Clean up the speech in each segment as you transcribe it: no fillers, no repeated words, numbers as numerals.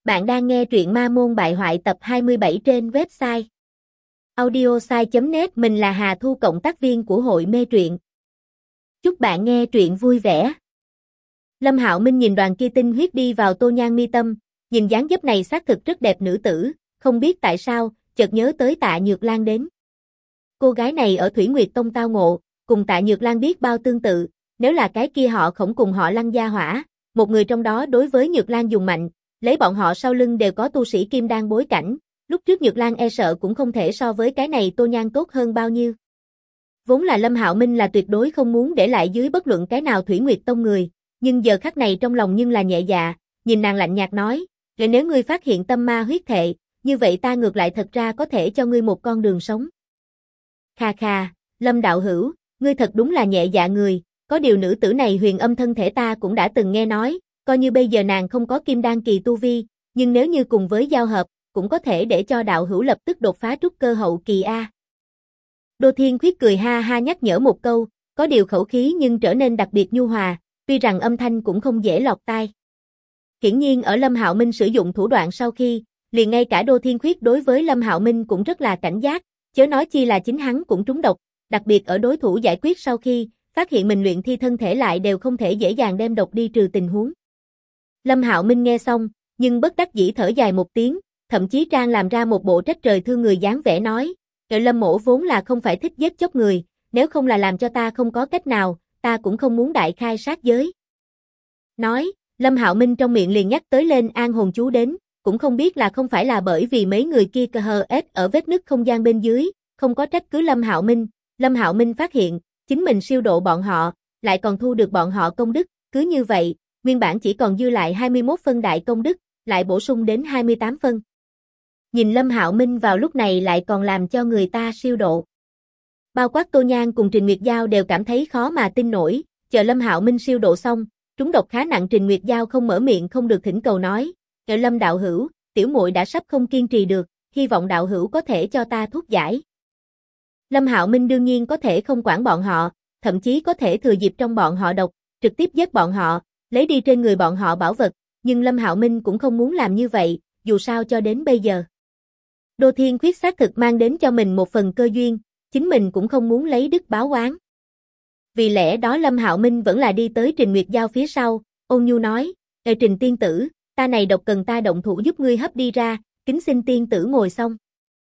Bạn đang nghe truyện Ma Môn Bại Hoại tập 27 trên website audiosai.net. Mình là Hà Thu, cộng tác viên của hội mê truyện. Chúc bạn nghe truyện vui vẻ. Lâm Hạo Minh nhìn đoàn kia tinh huyết đi vào Tô Nhan mi tâm, nhìn dáng dấp này xác thực rất đẹp nữ tử, không biết tại sao, chợt nhớ tới Tạ Nhược Lan đến. Cô gái này ở Thủy Nguyệt Tông tao ngộ, cùng Tạ Nhược Lan biết bao tương tự, nếu là cái kia họ Khổng cùng họ Lăng gia hỏa, một người trong đó đối với Nhược Lan dùng mạnh, lấy bọn họ sau lưng đều có tu sĩ kim đan bối cảnh, lúc trước Nhược Lan e sợ cũng không thể so với cái này Tô Nhan tốt hơn bao nhiêu. Vốn là Lâm Hạo Minh là tuyệt đối không muốn để lại dưới bất luận cái nào Thủy Nguyệt Tông người, nhưng giờ khắc này trong lòng nhưng là nhẹ dạ, nhìn nàng lạnh nhạt nói, nếu ngươi phát hiện tâm ma huyết thệ, như vậy ta ngược lại thật ra có thể cho ngươi một con đường sống. Khà khà, Lâm đạo hữu, ngươi thật đúng là nhẹ dạ người, có điều nữ tử này huyền âm thân thể ta cũng đã từng nghe nói, coi như bây giờ nàng không có kim đan kỳ tu vi, nhưng nếu như cùng với giao hợp, cũng có thể để cho đạo hữu lập tức đột phá trúc cơ hậu kỳ a. Đô Thiên Khuyết cười ha ha nhắc nhở một câu, có điều khẩu khí nhưng trở nên đặc biệt nhu hòa, tuy rằng âm thanh cũng không dễ lọt tai. Hiển nhiên ở Lâm Hạo Minh sử dụng thủ đoạn sau khi, liền ngay cả Đô Thiên Khuyết đối với Lâm Hạo Minh cũng rất là cảnh giác, chớ nói chi là chính hắn cũng trúng độc, đặc biệt ở đối thủ giải quyết sau khi, phát hiện mình luyện thi thân thể lại đều không thể dễ dàng đem độc đi trừ tình huống. Lâm Hạo Minh nghe xong, nhưng bất đắc dĩ thở dài một tiếng, thậm chí trang làm ra một bộ trách trời thương người dáng vẻ nói, Lâm mỗ vốn là không phải thích giết chóc người, nếu không là làm cho ta không có cách nào, ta cũng không muốn đại khai sát giới. Nói, Lâm Hạo Minh trong miệng liền nhắc tới lên an hồn chú đến, cũng không biết là không phải là bởi vì mấy người kia ở vết nứt không gian bên dưới, không có trách cứ Lâm Hạo Minh phát hiện, chính mình siêu độ bọn họ, lại còn thu được bọn họ công đức, cứ như vậy, nguyên bản chỉ còn dư lại 21 phân đại công đức, lại bổ sung đến 28 phân. Nhìn Lâm Hạo Minh vào lúc này lại còn làm cho người ta siêu độ. Bao quát Tô Nhan cùng Trình Nguyệt Giao đều cảm thấy khó mà tin nổi, chờ Lâm Hạo Minh siêu độ xong, trúng độc khá nặng Trình Nguyệt Giao không mở miệng không được thỉnh cầu nói, Lâm đạo hữu, tiểu muội đã sắp không kiên trì được, hy vọng đạo hữu có thể cho ta thuốc giải. Lâm Hạo Minh đương nhiên có thể không quản bọn họ, thậm chí có thể thừa dịp trong bọn họ độc, trực tiếp giết bọn họ, lấy đi trên người bọn họ bảo vật, nhưng Lâm Hạo Minh cũng không muốn làm như vậy, dù sao cho đến bây giờ. Đô Thiên Khuyết xác thực mang đến cho mình một phần cơ duyên, chính mình cũng không muốn lấy đức báo oán. Vì lẽ đó Lâm Hạo Minh vẫn là đi tới Trình Nguyệt Giao phía sau, ôn nhu nói, Trình tiên tử, ta này độc cần ta động thủ giúp ngươi hấp đi ra, kính xin tiên tử ngồi xong.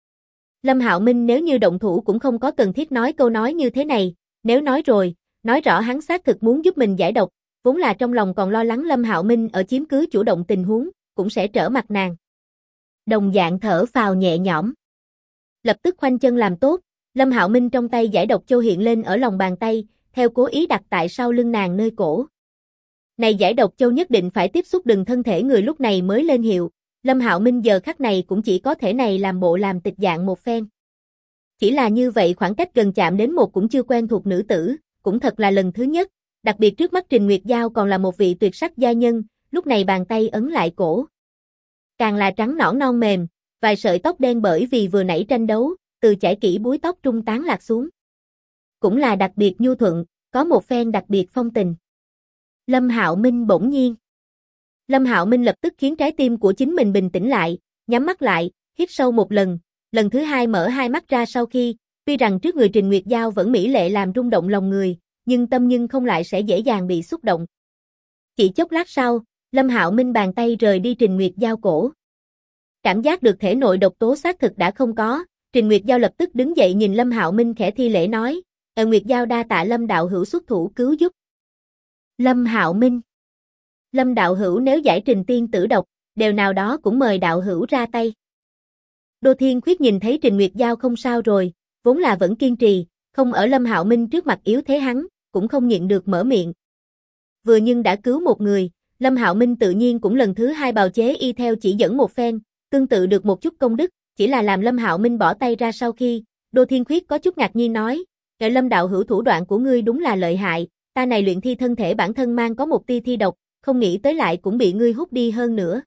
Lâm Hạo Minh nếu như động thủ cũng không có cần thiết nói câu nói như thế này, nếu nói rồi, nói rõ hắn xác thực muốn giúp mình giải độc, vốn là trong lòng còn lo lắng Lâm Hạo Minh ở chiếm cứ chủ động tình huống, cũng sẽ trở mặt nàng. Đồng dạng thở phào nhẹ nhõm. Lập tức khoanh chân làm tốt, Lâm Hạo Minh trong tay giải độc châu hiện lên ở lòng bàn tay, theo cố ý đặt tại sau lưng nàng nơi cổ. Này giải độc châu nhất định phải tiếp xúc đừng thân thể người lúc này mới lên hiệu, Lâm Hạo Minh giờ khắc này cũng chỉ có thể này làm bộ làm tịch dạng một phen. Chỉ là như vậy khoảng cách gần chạm đến một cũng chưa quen thuộc nữ tử, cũng thật là lần thứ nhất, đặc biệt trước mắt Trình Nguyệt Giao còn là một vị tuyệt sắc gia nhân, lúc này bàn tay ấn lại cổ. Càng là trắng nõn non mềm, vài sợi tóc đen bởi vì vừa nãy tranh đấu, từ chải kỹ búi tóc trung tán lạc xuống. Cũng là đặc biệt nhu thuận, có một phen đặc biệt phong tình. Lâm Hạo Minh bỗng nhiên. Lâm Hạo Minh lập tức khiến trái tim của chính mình bình tĩnh lại, nhắm mắt lại, hít sâu một lần thứ hai mở hai mắt ra sau khi, tuy rằng trước người Trình Nguyệt Giao vẫn mỹ lệ làm rung động lòng người, nhưng tâm nhưng không lại sẽ dễ dàng bị xúc động. Chỉ chốc lát sau, Lâm Hạo Minh bàn tay rời đi Trình Nguyệt Giao cổ. Cảm giác được thể nội độc tố xác thực đã không có, Trình Nguyệt Giao lập tức đứng dậy nhìn Lâm Hạo Minh khẽ thi lễ nói, Nguyệt Giao đa tạ Lâm đạo hữu xuất thủ cứu giúp. Lâm Hạo Minh. Lâm đạo hữu nếu giải Trình tiên tử độc, đều nào đó cũng mời đạo hữu ra tay. Đô Thiên Khuyết nhìn thấy Trình Nguyệt Giao không sao rồi, vốn là vẫn kiên trì, không ở Lâm Hạo Minh trước mặt yếu thế hắn, cũng không nhịn được mở miệng. Vừa nhưng đã cứu một người, Lâm Hạo Minh tự nhiên cũng lần thứ hai bào chế y theo chỉ dẫn một phen, tương tự được một chút công đức, chỉ là làm Lâm Hạo Minh bỏ tay ra sau khi, Đô Thiên Khuyết có chút ngạc nhiên nói, Lâm đạo hữu thủ đoạn của ngươi đúng là lợi hại, ta này luyện thi thân thể bản thân mang có một tia thi độc, không nghĩ tới lại cũng bị ngươi hút đi hơn nữa.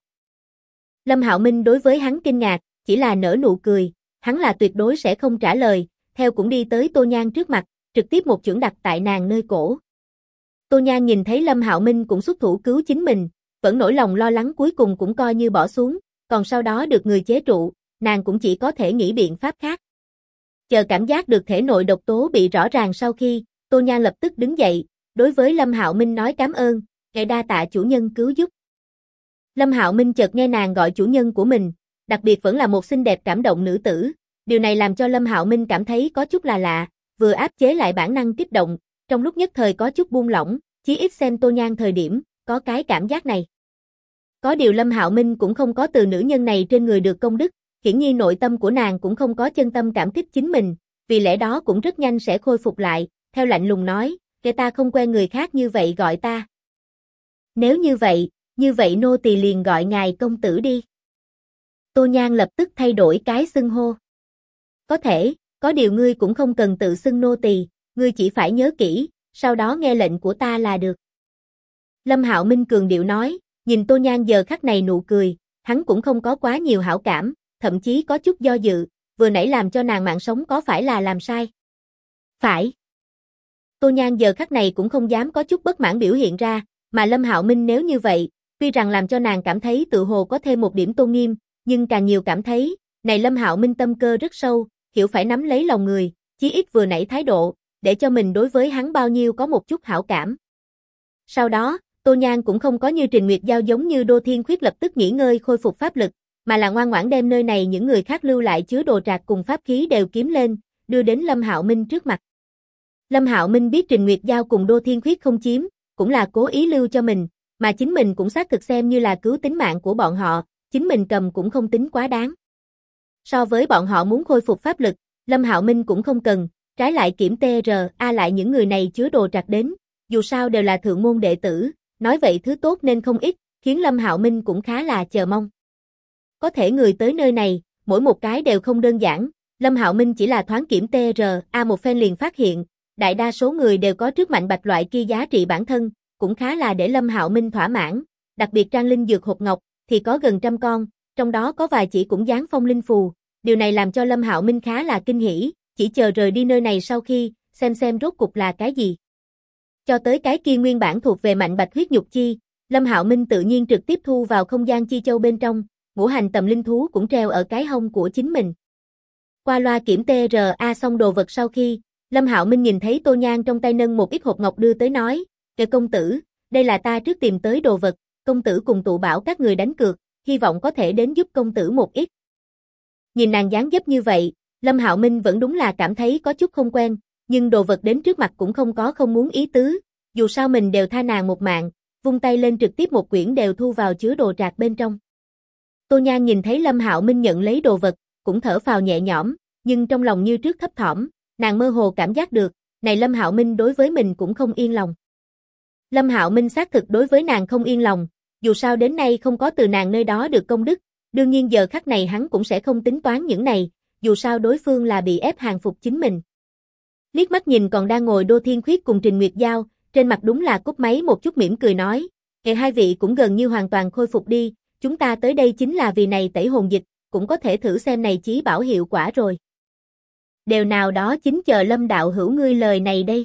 Lâm Hạo Minh đối với hắn kinh ngạc, chỉ là nở nụ cười, hắn là tuyệt đối sẽ không trả lời, theo cũng đi tới Tô Nhan trước mặt, trực tiếp một chưởng đặt tại nàng nơi cổ. Tô Nhan nhìn thấy Lâm Hạo Minh cũng xuất thủ cứu chính mình, vẫn nỗi lòng lo lắng cuối cùng cũng coi như bỏ xuống, còn sau đó được người chế trụ, nàng cũng chỉ có thể nghĩ biện pháp khác. Chờ cảm giác được thể nội độc tố bị rõ ràng sau khi, Tô Nhan lập tức đứng dậy, đối với Lâm Hạo Minh nói cảm ơn, ngài đa tạ chủ nhân cứu giúp. Lâm Hạo Minh chợt nghe nàng gọi chủ nhân của mình, đặc biệt vẫn là một xinh đẹp cảm động nữ tử, điều này làm cho Lâm Hạo Minh cảm thấy có chút là lạ, vừa áp chế lại bản năng kích động, trong lúc nhất thời có chút buông lỏng, chí ít xem Tô Nhan thời điểm, có cái cảm giác này. Có điều Lâm Hạo Minh cũng không có từ nữ nhân này trên người được công đức, hiển nhiên nội tâm của nàng cũng không có chân tâm cảm kích chính mình, vì lẽ đó cũng rất nhanh sẽ khôi phục lại, theo lạnh lùng nói, kẻ ta không quen người khác như vậy gọi ta. Nếu như vậy nô tỳ liền gọi ngài công tử đi. Tô Nhan lập tức thay đổi cái xưng hô. Có thể, có điều ngươi cũng không cần tự xưng nô tỳ, ngươi chỉ phải nhớ kỹ, sau đó nghe lệnh của ta là được. Lâm Hạo Minh cường điệu nói, nhìn Tô Nhan giờ khắc này nụ cười, hắn cũng không có quá nhiều hảo cảm, thậm chí có chút do dự, vừa nãy làm cho nàng mạng sống có phải là làm sai? Phải. Tô Nhan giờ khắc này cũng không dám có chút bất mãn biểu hiện ra, mà Lâm Hạo Minh nếu như vậy, tuy rằng làm cho nàng cảm thấy tự hồ có thêm một điểm tôn nghiêm, nhưng càng nhiều cảm thấy, này Lâm Hạo Minh tâm cơ rất sâu, hiểu phải nắm lấy lòng người, chí ít vừa nãy thái độ, để cho mình đối với hắn bao nhiêu có một chút hảo cảm. Sau đó, Tô Nhan cũng không có như Trình Nguyệt Giao giống như Đô Thiên Khuyết lập tức nghỉ ngơi khôi phục pháp lực, mà là ngoan ngoãn đem nơi này những người khác lưu lại chứa đồ trạc cùng pháp khí đều kiếm lên, đưa đến Lâm Hạo Minh trước mặt. Lâm Hạo Minh biết Trình Nguyệt Giao cùng Đô Thiên Khuyết không chiếm, cũng là cố ý lưu cho mình, mà chính mình cũng xác thực xem như là cứu tính mạng của bọn họ, chính mình cầm cũng không tính quá đáng. So với bọn họ muốn khôi phục pháp lực, Lâm Hạo Minh cũng không cần, trái lại kiểm TRA lại những người này chứa đồ trạc đến, dù sao đều là thượng môn đệ tử, nói vậy thứ tốt nên không ít, khiến Lâm Hạo Minh cũng khá là chờ mong. Có thể người tới nơi này, mỗi một cái đều không đơn giản, Lâm Hạo Minh chỉ là thoáng kiểm TRA một phen liền phát hiện, đại đa số người đều có trước mạnh bạch loại kia giá trị bản thân, cũng khá là để Lâm Hạo Minh thỏa mãn, đặc biệt trang linh dược hộp ngọc thì có gần 100 con, trong đó có vài chỉ cũng dán phong linh phù, điều này làm cho Lâm Hạo Minh khá là kinh hỉ, chỉ chờ rời đi nơi này sau khi, xem rốt cục là cái gì. Cho tới cái kia nguyên bản thuộc về mạnh bạch huyết nhục chi, Lâm Hạo Minh tự nhiên trực tiếp thu vào không gian chi châu bên trong, ngũ hành tầm linh thú cũng treo ở cái hông của chính mình. Qua loa kiểm TRA xong đồ vật sau khi, Lâm Hạo Minh nhìn thấy Tô Nhan trong tay nâng một ít hộp ngọc đưa tới nói, kìa công tử, đây là ta trước tìm tới đồ vật, công tử cùng tụ bảo các người đánh cược, hy vọng có thể đến giúp công tử một ít. Nhìn nàng dáng dấp như vậy, Lâm Hạo Minh vẫn đúng là cảm thấy có chút không quen, nhưng đồ vật đến trước mặt cũng không có không muốn ý tứ, dù sao mình đều tha nàng một mạng, vung tay lên trực tiếp một quyển đều thu vào chứa đồ trạc bên trong. Tô Nhan nhìn thấy Lâm Hạo Minh nhận lấy đồ vật, cũng thở phào nhẹ nhõm, nhưng trong lòng như trước thấp thỏm, nàng mơ hồ cảm giác được, này Lâm Hạo Minh đối với mình cũng không yên lòng. Lâm Hạo Minh xác thực đối với nàng không yên lòng, dù sao đến nay không có từ nàng nơi đó được công đức, đương nhiên giờ khắc này hắn cũng sẽ không tính toán những này, dù sao đối phương là bị ép hàng phục chính mình. Liếc mắt nhìn còn đang ngồi Đô Thiên Khuyết cùng Trình Nguyệt Giao, trên mặt đúng là cúp máy một chút mỉm cười nói, hai vị cũng gần như hoàn toàn khôi phục đi, chúng ta tới đây chính là vì này tẩy hồn dịch, cũng có thể thử xem này chí bảo hiệu quả rồi. Điều nào đó chính chờ Lâm đạo hữu ngươi lời này đây.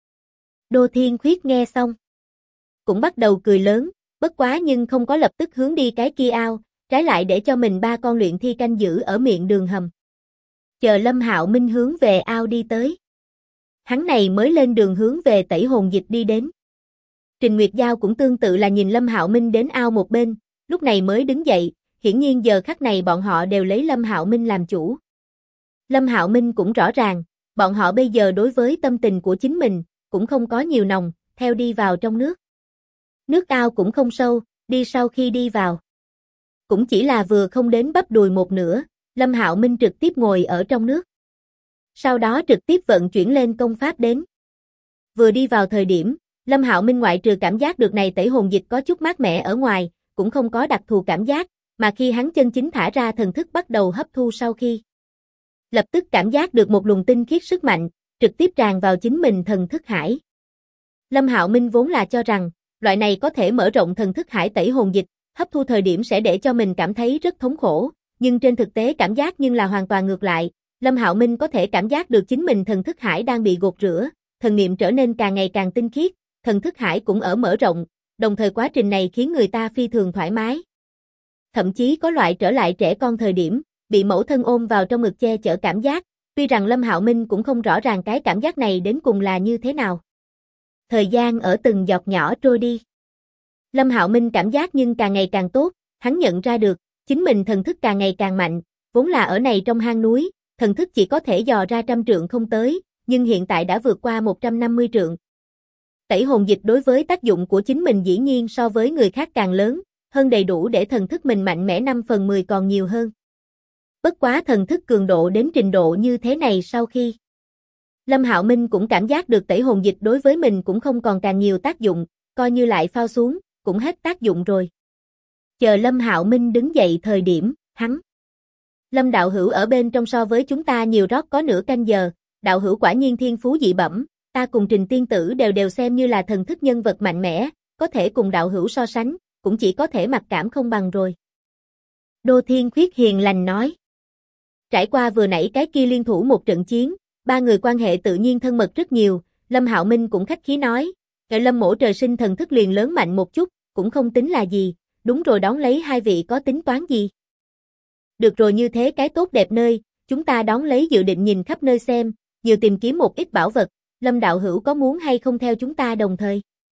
Đô Thiên Khuyết nghe xong, cũng bắt đầu cười lớn, bất quá nhưng không có lập tức hướng đi cái kia ao, trái lại để cho mình 3 con luyện thi canh giữ ở miệng đường hầm. Chờ Lâm Hạo Minh hướng về ao đi tới. Hắn này mới lên đường hướng về tẩy hồn dịch đi đến. Trình Nguyệt Giao cũng tương tự là nhìn Lâm Hạo Minh đến ao một bên, lúc này mới đứng dậy, hiển nhiên giờ khắc này bọn họ đều lấy Lâm Hạo Minh làm chủ. Lâm Hạo Minh cũng rõ ràng, bọn họ bây giờ đối với tâm tình của chính mình, cũng không có nhiều nồng, theo đi vào trong nước. Nước ao cũng không sâu, đi sau khi đi vào. Cũng chỉ là vừa không đến bắp đùi một nửa, Lâm Hạo Minh trực tiếp ngồi ở trong nước. Sau đó trực tiếp vận chuyển lên công pháp đến. Vừa đi vào thời điểm, Lâm Hạo Minh ngoại trừ cảm giác được này tẩy hồn dịch có chút mát mẻ ở ngoài, cũng không có đặc thù cảm giác, mà khi hắn chân chính thả ra thần thức bắt đầu hấp thu sau khi. Lập tức cảm giác được một luồng tinh khiết sức mạnh, trực tiếp tràn vào chính mình thần thức hải. Lâm Hạo Minh vốn là cho rằng, loại này có thể mở rộng thần thức hải tẩy hồn dịch, hấp thu thời điểm sẽ để cho mình cảm thấy rất thống khổ, nhưng trên thực tế cảm giác nhưng là hoàn toàn ngược lại. Lâm Hạo Minh có thể cảm giác được chính mình thần thức hải đang bị gột rửa, thần niệm trở nên càng ngày càng tinh khiết, thần thức hải cũng ở mở rộng, đồng thời quá trình này khiến người ta phi thường thoải mái. Thậm chí có loại trở lại trẻ con thời điểm, bị mẫu thân ôm vào trong ngực che chở cảm giác, tuy rằng Lâm Hạo Minh cũng không rõ ràng cái cảm giác này đến cùng là như thế nào. Thời gian ở từng giọt nhỏ trôi đi. Lâm Hạo Minh cảm giác nhưng càng ngày càng tốt, hắn nhận ra được, chính mình thần thức càng ngày càng mạnh, vốn là ở này trong hang núi, thần thức chỉ có thể dò ra 100 trượng không tới, nhưng hiện tại đã vượt qua 150 trượng. Tẩy hồn dịch đối với tác dụng của chính mình dĩ nhiên so với người khác càng lớn, hơn đầy đủ để thần thức mình mạnh mẽ 5/10 còn nhiều hơn. Bất quá thần thức cường độ đến trình độ như thế này sau khi Lâm Hạo Minh cũng cảm giác được tẩy hồn dịch đối với mình cũng không còn càng nhiều tác dụng, coi như lại phao xuống, cũng hết tác dụng rồi. Chờ Lâm Hạo Minh đứng dậy thời điểm, hắn. Lâm đạo hữu ở bên trong so với chúng ta nhiều rót có nửa canh giờ, đạo hữu quả nhiên thiên phú dị bẩm, ta cùng Trình tiên tử đều xem như là thần thức nhân vật mạnh mẽ, có thể cùng đạo hữu so sánh, cũng chỉ có thể mặc cảm không bằng rồi. Đô Thiên Khuyết hiền lành nói. Trải qua vừa nãy cái kia liên thủ một trận chiến, ba người quan hệ tự nhiên thân mật rất nhiều, Lâm Hạo Minh cũng khách khí nói, Lâm mỗ trời sinh thần thức liền lớn mạnh một chút, cũng không tính là gì, đúng rồi đón lấy hai vị có tính toán gì. Được rồi như thế cái tốt đẹp nơi, chúng ta đón lấy dự định nhìn khắp nơi xem, nhiều tìm kiếm một ít bảo vật, Lâm đạo hữu có muốn hay không theo chúng ta đồng thời?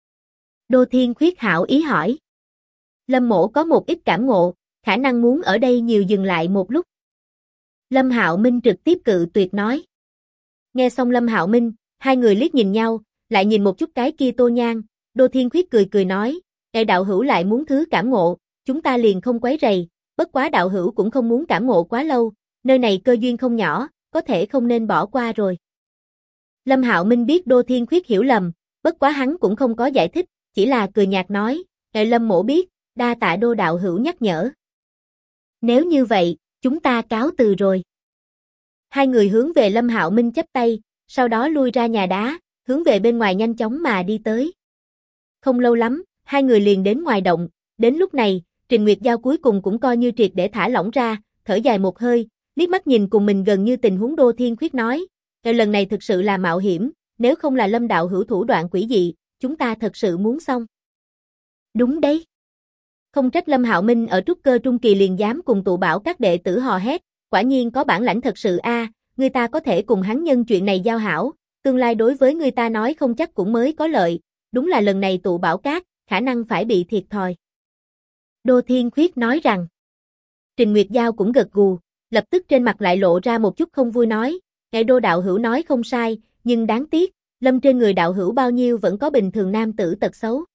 Đô Thiên Khuyết hảo ý hỏi. Lâm mỗ có một ít cảm ngộ, khả năng muốn ở đây nhiều dừng lại một lúc. Lâm Hạo Minh trực tiếp cự tuyệt nói. Nghe xong Lâm Hạo Minh, hai người liếc nhìn nhau, lại nhìn một chút cái kia Tô Nhan, Đô Thiên Khuyết cười cười nói, đạo hữu lại muốn thứ cảm ngộ, chúng ta liền không quấy rầy, bất quá đạo hữu cũng không muốn cảm ngộ quá lâu, nơi này cơ duyên không nhỏ, có thể không nên bỏ qua rồi. Lâm Hạo Minh biết Đô Thiên Khuyết hiểu lầm, bất quá hắn cũng không có giải thích, chỉ là cười nhạt nói, Lâm mỗ biết, đa tạ Đô đạo hữu nhắc nhở. Nếu như vậy, chúng ta cáo từ rồi. Hai người hướng về Lâm Hạo Minh chắp tay, sau đó lui ra nhà đá, hướng về bên ngoài nhanh chóng mà đi tới. Không lâu lắm, hai người liền đến ngoài động, đến lúc này, Trình Nguyệt Giao cuối cùng cũng coi như triệt để thả lỏng ra, thở dài một hơi, liếc mắt nhìn cùng mình gần như tình huống Đô Thiên Khuyết nói, lần này thực sự là mạo hiểm, nếu không là Lâm đạo hữu thủ đoạn quỷ dị, chúng ta thật sự muốn xong. Đúng đấy. Không trách Lâm Hạo Minh ở trúc cơ trung kỳ liền dám cùng tụ bảo các đệ tử hò hét, quả nhiên có bản lãnh thật sự a, người ta có thể cùng hắn nhân chuyện này giao hảo, tương lai đối với người ta nói không chắc cũng mới có lợi, đúng là lần này tụ bảo các, khả năng phải bị thiệt thòi. Đô Thiên Khuyết nói rằng, Trình Nguyệt Giao cũng gật gù, lập tức trên mặt lại lộ ra một chút không vui nói, Đô đạo hữu nói không sai, nhưng đáng tiếc, Lâm trên người đạo hữu bao nhiêu vẫn có bình thường nam tử tật xấu.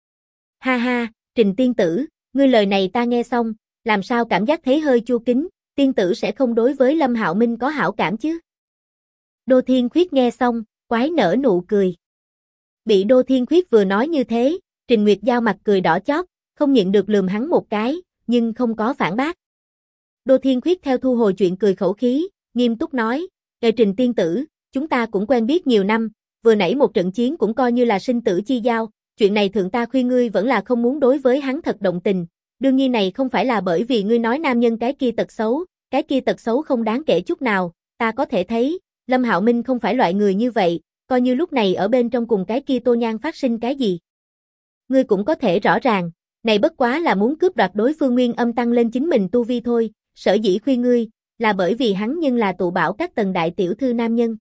Ha ha, Trình tiên tử, ngươi lời này ta nghe xong, làm sao cảm giác thấy hơi chua kính, tiên tử sẽ không đối với Lâm Hạo Minh có hảo cảm chứ? Đô Thiên Khuyết nghe xong, quái nở nụ cười. Bị Đô Thiên Khuyết vừa nói như thế, Trình Nguyệt Giao mặt cười đỏ chót, không nhịn được lườm hắn một cái, nhưng không có phản bác. Đô Thiên Khuyết theo thu hồi chuyện cười khẩu khí, nghiêm túc nói, Trình tiên tử, chúng ta cũng quen biết nhiều năm, vừa nãy một trận chiến cũng coi như là sinh tử chi giao, chuyện này thượng ta khuyên ngươi vẫn là không muốn đối với hắn thật động tình, đương nhiên này không phải là bởi vì ngươi nói nam nhân cái kia tật xấu không đáng kể chút nào, ta có thể thấy, Lâm Hạo Minh không phải loại người như vậy, coi như lúc này ở bên trong cùng cái kia Tô Nhan phát sinh cái gì. Ngươi cũng có thể rõ ràng, này bất quá là muốn cướp đoạt đối phương nguyên âm tăng lên chính mình tu vi thôi, sở dĩ khuyên ngươi, là bởi vì hắn nhưng là tụ bảo các tầng đại tiểu thư nam nhân.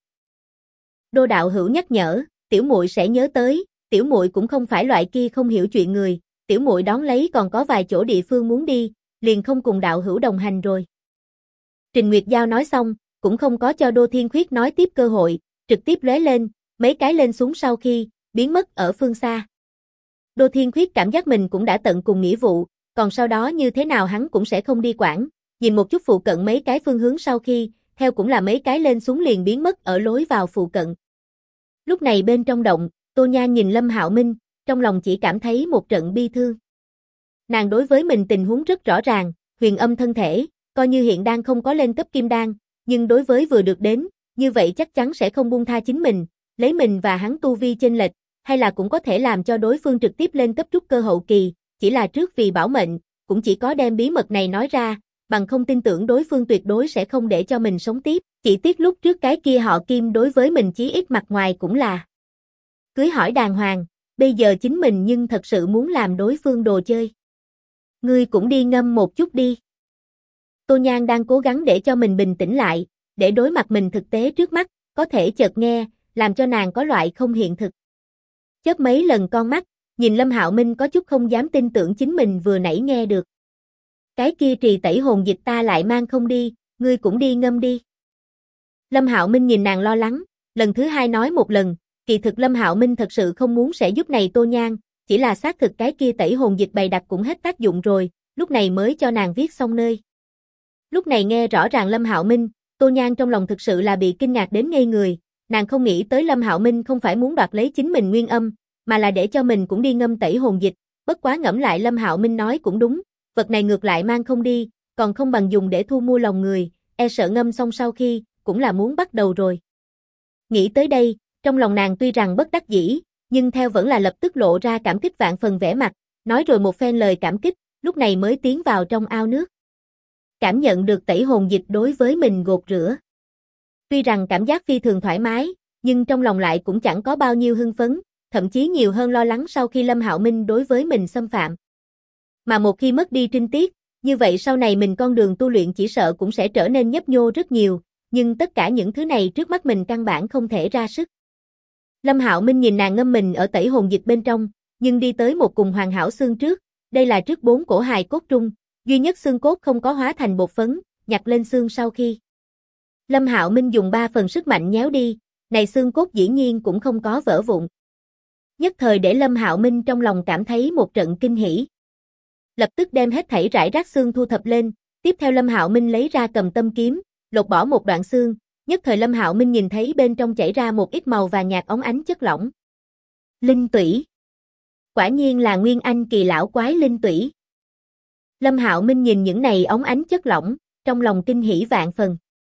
Đô đạo hữu nhắc nhở, tiểu muội sẽ nhớ tới, tiểu muội cũng không phải loại kia không hiểu chuyện người, tiểu muội đón lấy còn có vài chỗ địa phương muốn đi, liền không cùng đạo hữu đồng hành rồi. Trình Nguyệt Giao nói xong, cũng không có cho Đô Thiên Khuyết nói tiếp cơ hội, trực tiếp lóe lên, mấy cái lên xuống sau khi, biến mất ở phương xa. Đô Thiên Khuyết cảm giác mình cũng đã tận cùng nghĩa vụ, còn sau đó như thế nào hắn cũng sẽ không đi quản, nhìn một chút phụ cận mấy cái phương hướng sau khi, theo cũng là mấy cái lên xuống liền biến mất ở lối vào phụ cận. Lúc này bên trong động, Tô Nhan nhìn Lâm Hạo Minh, trong lòng chỉ cảm thấy một trận bi thương. Nàng đối với mình tình huống rất rõ ràng, huyền âm thân thể, coi như hiện đang không có lên cấp kim đan, nhưng đối với vừa được đến, như vậy chắc chắn sẽ không buông tha chính mình, lấy mình và hắn tu vi chênh lệch, hay là cũng có thể làm cho đối phương trực tiếp lên cấp trúc cơ hậu kỳ, chỉ là trước vì bảo mệnh, cũng chỉ có đem bí mật này nói ra, bằng không tin tưởng đối phương tuyệt đối sẽ không để cho mình sống tiếp, chỉ tiếc lúc trước cái kia họ Kim đối với mình chí ít mặt ngoài cũng là cưới hỏi đàng hoàng, bây giờ chính mình nhưng thật sự muốn làm đối phương đồ chơi. Ngươi cũng đi ngâm một chút đi. Tô Nhan đang cố gắng để cho mình bình tĩnh lại, để đối mặt mình thực tế trước mắt, có thể chợt nghe, làm cho nàng có loại không hiện thực. Chớp mấy lần con mắt, nhìn Lâm Hạo Minh có chút không dám tin tưởng chính mình vừa nãy nghe được. Cái kia trì tẩy hồn dịch ta lại mang không đi, ngươi cũng đi ngâm đi. Lâm Hạo Minh nhìn nàng lo lắng, lần thứ hai nói một lần, kỳ thực Lâm Hạo Minh thật sự không muốn sẽ giúp này Tô Nhan, chỉ là xác thực cái kia tẩy hồn dịch bày đặt cũng hết tác dụng rồi, lúc này mới cho nàng viết xong nơi. Lúc này nghe rõ ràng Lâm Hạo Minh, Tô Nhan trong lòng thực sự là bị kinh ngạc đến ngây người, nàng không nghĩ tới Lâm Hạo Minh không phải muốn đoạt lấy chính mình nguyên âm, mà là để cho mình cũng đi ngâm tẩy hồn dịch, bất quá ngẫm lại Lâm Hạo Minh nói cũng đúng, vật này ngược lại mang không đi, còn không bằng dùng để thu mua lòng người, e sợ ngâm xong sau khi, cũng là muốn bắt đầu rồi. Nghĩ tới đây, trong lòng nàng tuy rằng bất đắc dĩ, nhưng theo vẫn là lập tức lộ ra cảm kích vạn phần vẻ mặt, nói rồi một phen lời cảm kích, lúc này mới tiến vào trong ao nước. Cảm nhận được tẩy hồn dịch đối với mình gột rửa. Tuy rằng cảm giác phi thường thoải mái, nhưng trong lòng lại cũng chẳng có bao nhiêu hưng phấn, thậm chí nhiều hơn lo lắng sau khi Lâm Hạo Minh đối với mình xâm phạm. Mà một khi mất đi trinh tiết, như vậy sau này mình con đường tu luyện chỉ sợ cũng sẽ trở nên nhấp nhô rất nhiều, nhưng tất cả những thứ này trước mắt mình căn bản không thể ra sức. Lâm Hạo Minh nhìn nàng ngâm mình ở tẩy hồn dịch bên trong, nhưng đi tới một cùng hoàn hảo xương trước, đây là trước 4 cổ hài cốt trung, duy nhất xương cốt không có hóa thành bột phấn, nhặt lên xương sau khi. Lâm Hạo Minh dùng 3 phần sức mạnh nhéo đi, này xương cốt dĩ nhiên cũng không có vỡ vụn. Nhất thời để Lâm Hạo Minh trong lòng cảm thấy một trận kinh hỉ. Lập tức đem hết thảy rải rác xương thu thập lên, tiếp theo Lâm Hạo Minh lấy ra cầm tâm kiếm, lột bỏ một đoạn xương, nhất thời Lâm Hạo Minh nhìn thấy bên trong chảy ra một ít màu vàng nhạt óng ánh chất lỏng. Linh tủy. Quả nhiên là nguyên anh kỳ lão quái linh tủy. Lâm Hạo Minh nhìn những này óng ánh chất lỏng, trong lòng kinh hỉ vạn phần.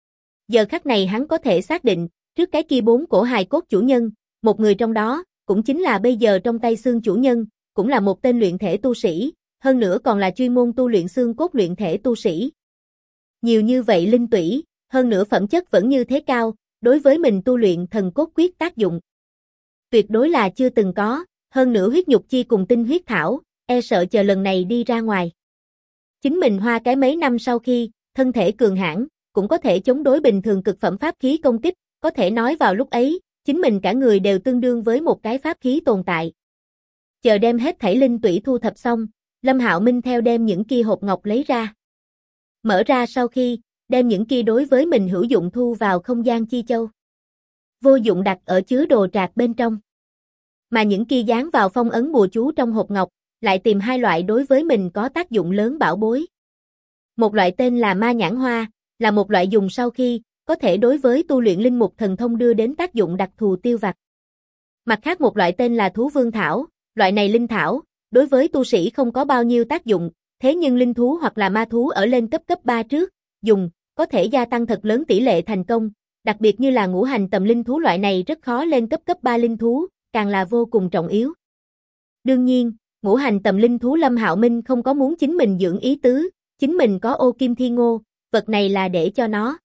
Giờ khắc này hắn có thể xác định, trước cái kia 4 cổ hài cốt chủ nhân, một người trong đó, cũng chính là bây giờ trong tay xương chủ nhân, cũng là một tên luyện thể tu sĩ, hơn nữa còn là chuyên môn tu luyện xương cốt luyện thể tu sĩ. Nhiều như vậy linh tủy, hơn nữa phẩm chất vẫn như thế cao, đối với mình tu luyện thần cốt quyết tác dụng. Tuyệt đối là chưa từng có, hơn nữa huyết nhục chi cùng tinh huyết thảo, e sợ chờ lần này đi ra ngoài. Chính mình hoa cái mấy năm sau khi, thân thể cường hãn, cũng có thể chống đối bình thường cực phẩm pháp khí công kích, có thể nói vào lúc ấy, chính mình cả người đều tương đương với một cái pháp khí tồn tại. Chờ đem hết thảy linh tủy thu thập xong, Lâm Hạo Minh theo đem những kia hộp ngọc lấy ra. Mở ra sau khi, đem những kia đối với mình hữu dụng thu vào không gian chi châu. Vô dụng đặt ở chứa đồ trạc bên trong. Mà những kia dán vào phong ấn bùa chú trong hộp ngọc, lại tìm 2 loại đối với mình có tác dụng lớn bảo bối. Một loại tên là ma nhãn hoa, là một loại dùng sau khi, có thể đối với tu luyện linh mục thần thông đưa đến tác dụng đặc thù tiêu vặt. Mặt khác một loại tên là thú vương thảo, loại này linh thảo, đối với tu sĩ không có bao nhiêu tác dụng, thế nhưng linh thú hoặc là ma thú ở lên cấp 3 trước, dùng, có thể gia tăng thật lớn tỷ lệ thành công, đặc biệt như là ngũ hành tầm linh thú loại này rất khó lên cấp 3 linh thú, càng là vô cùng trọng yếu. Đương nhiên, ngũ hành tầm linh thú Lâm Hạo Minh không có muốn chính mình dưỡng ý tứ, chính mình có ô kim thiên ngô, vật này là để cho nó.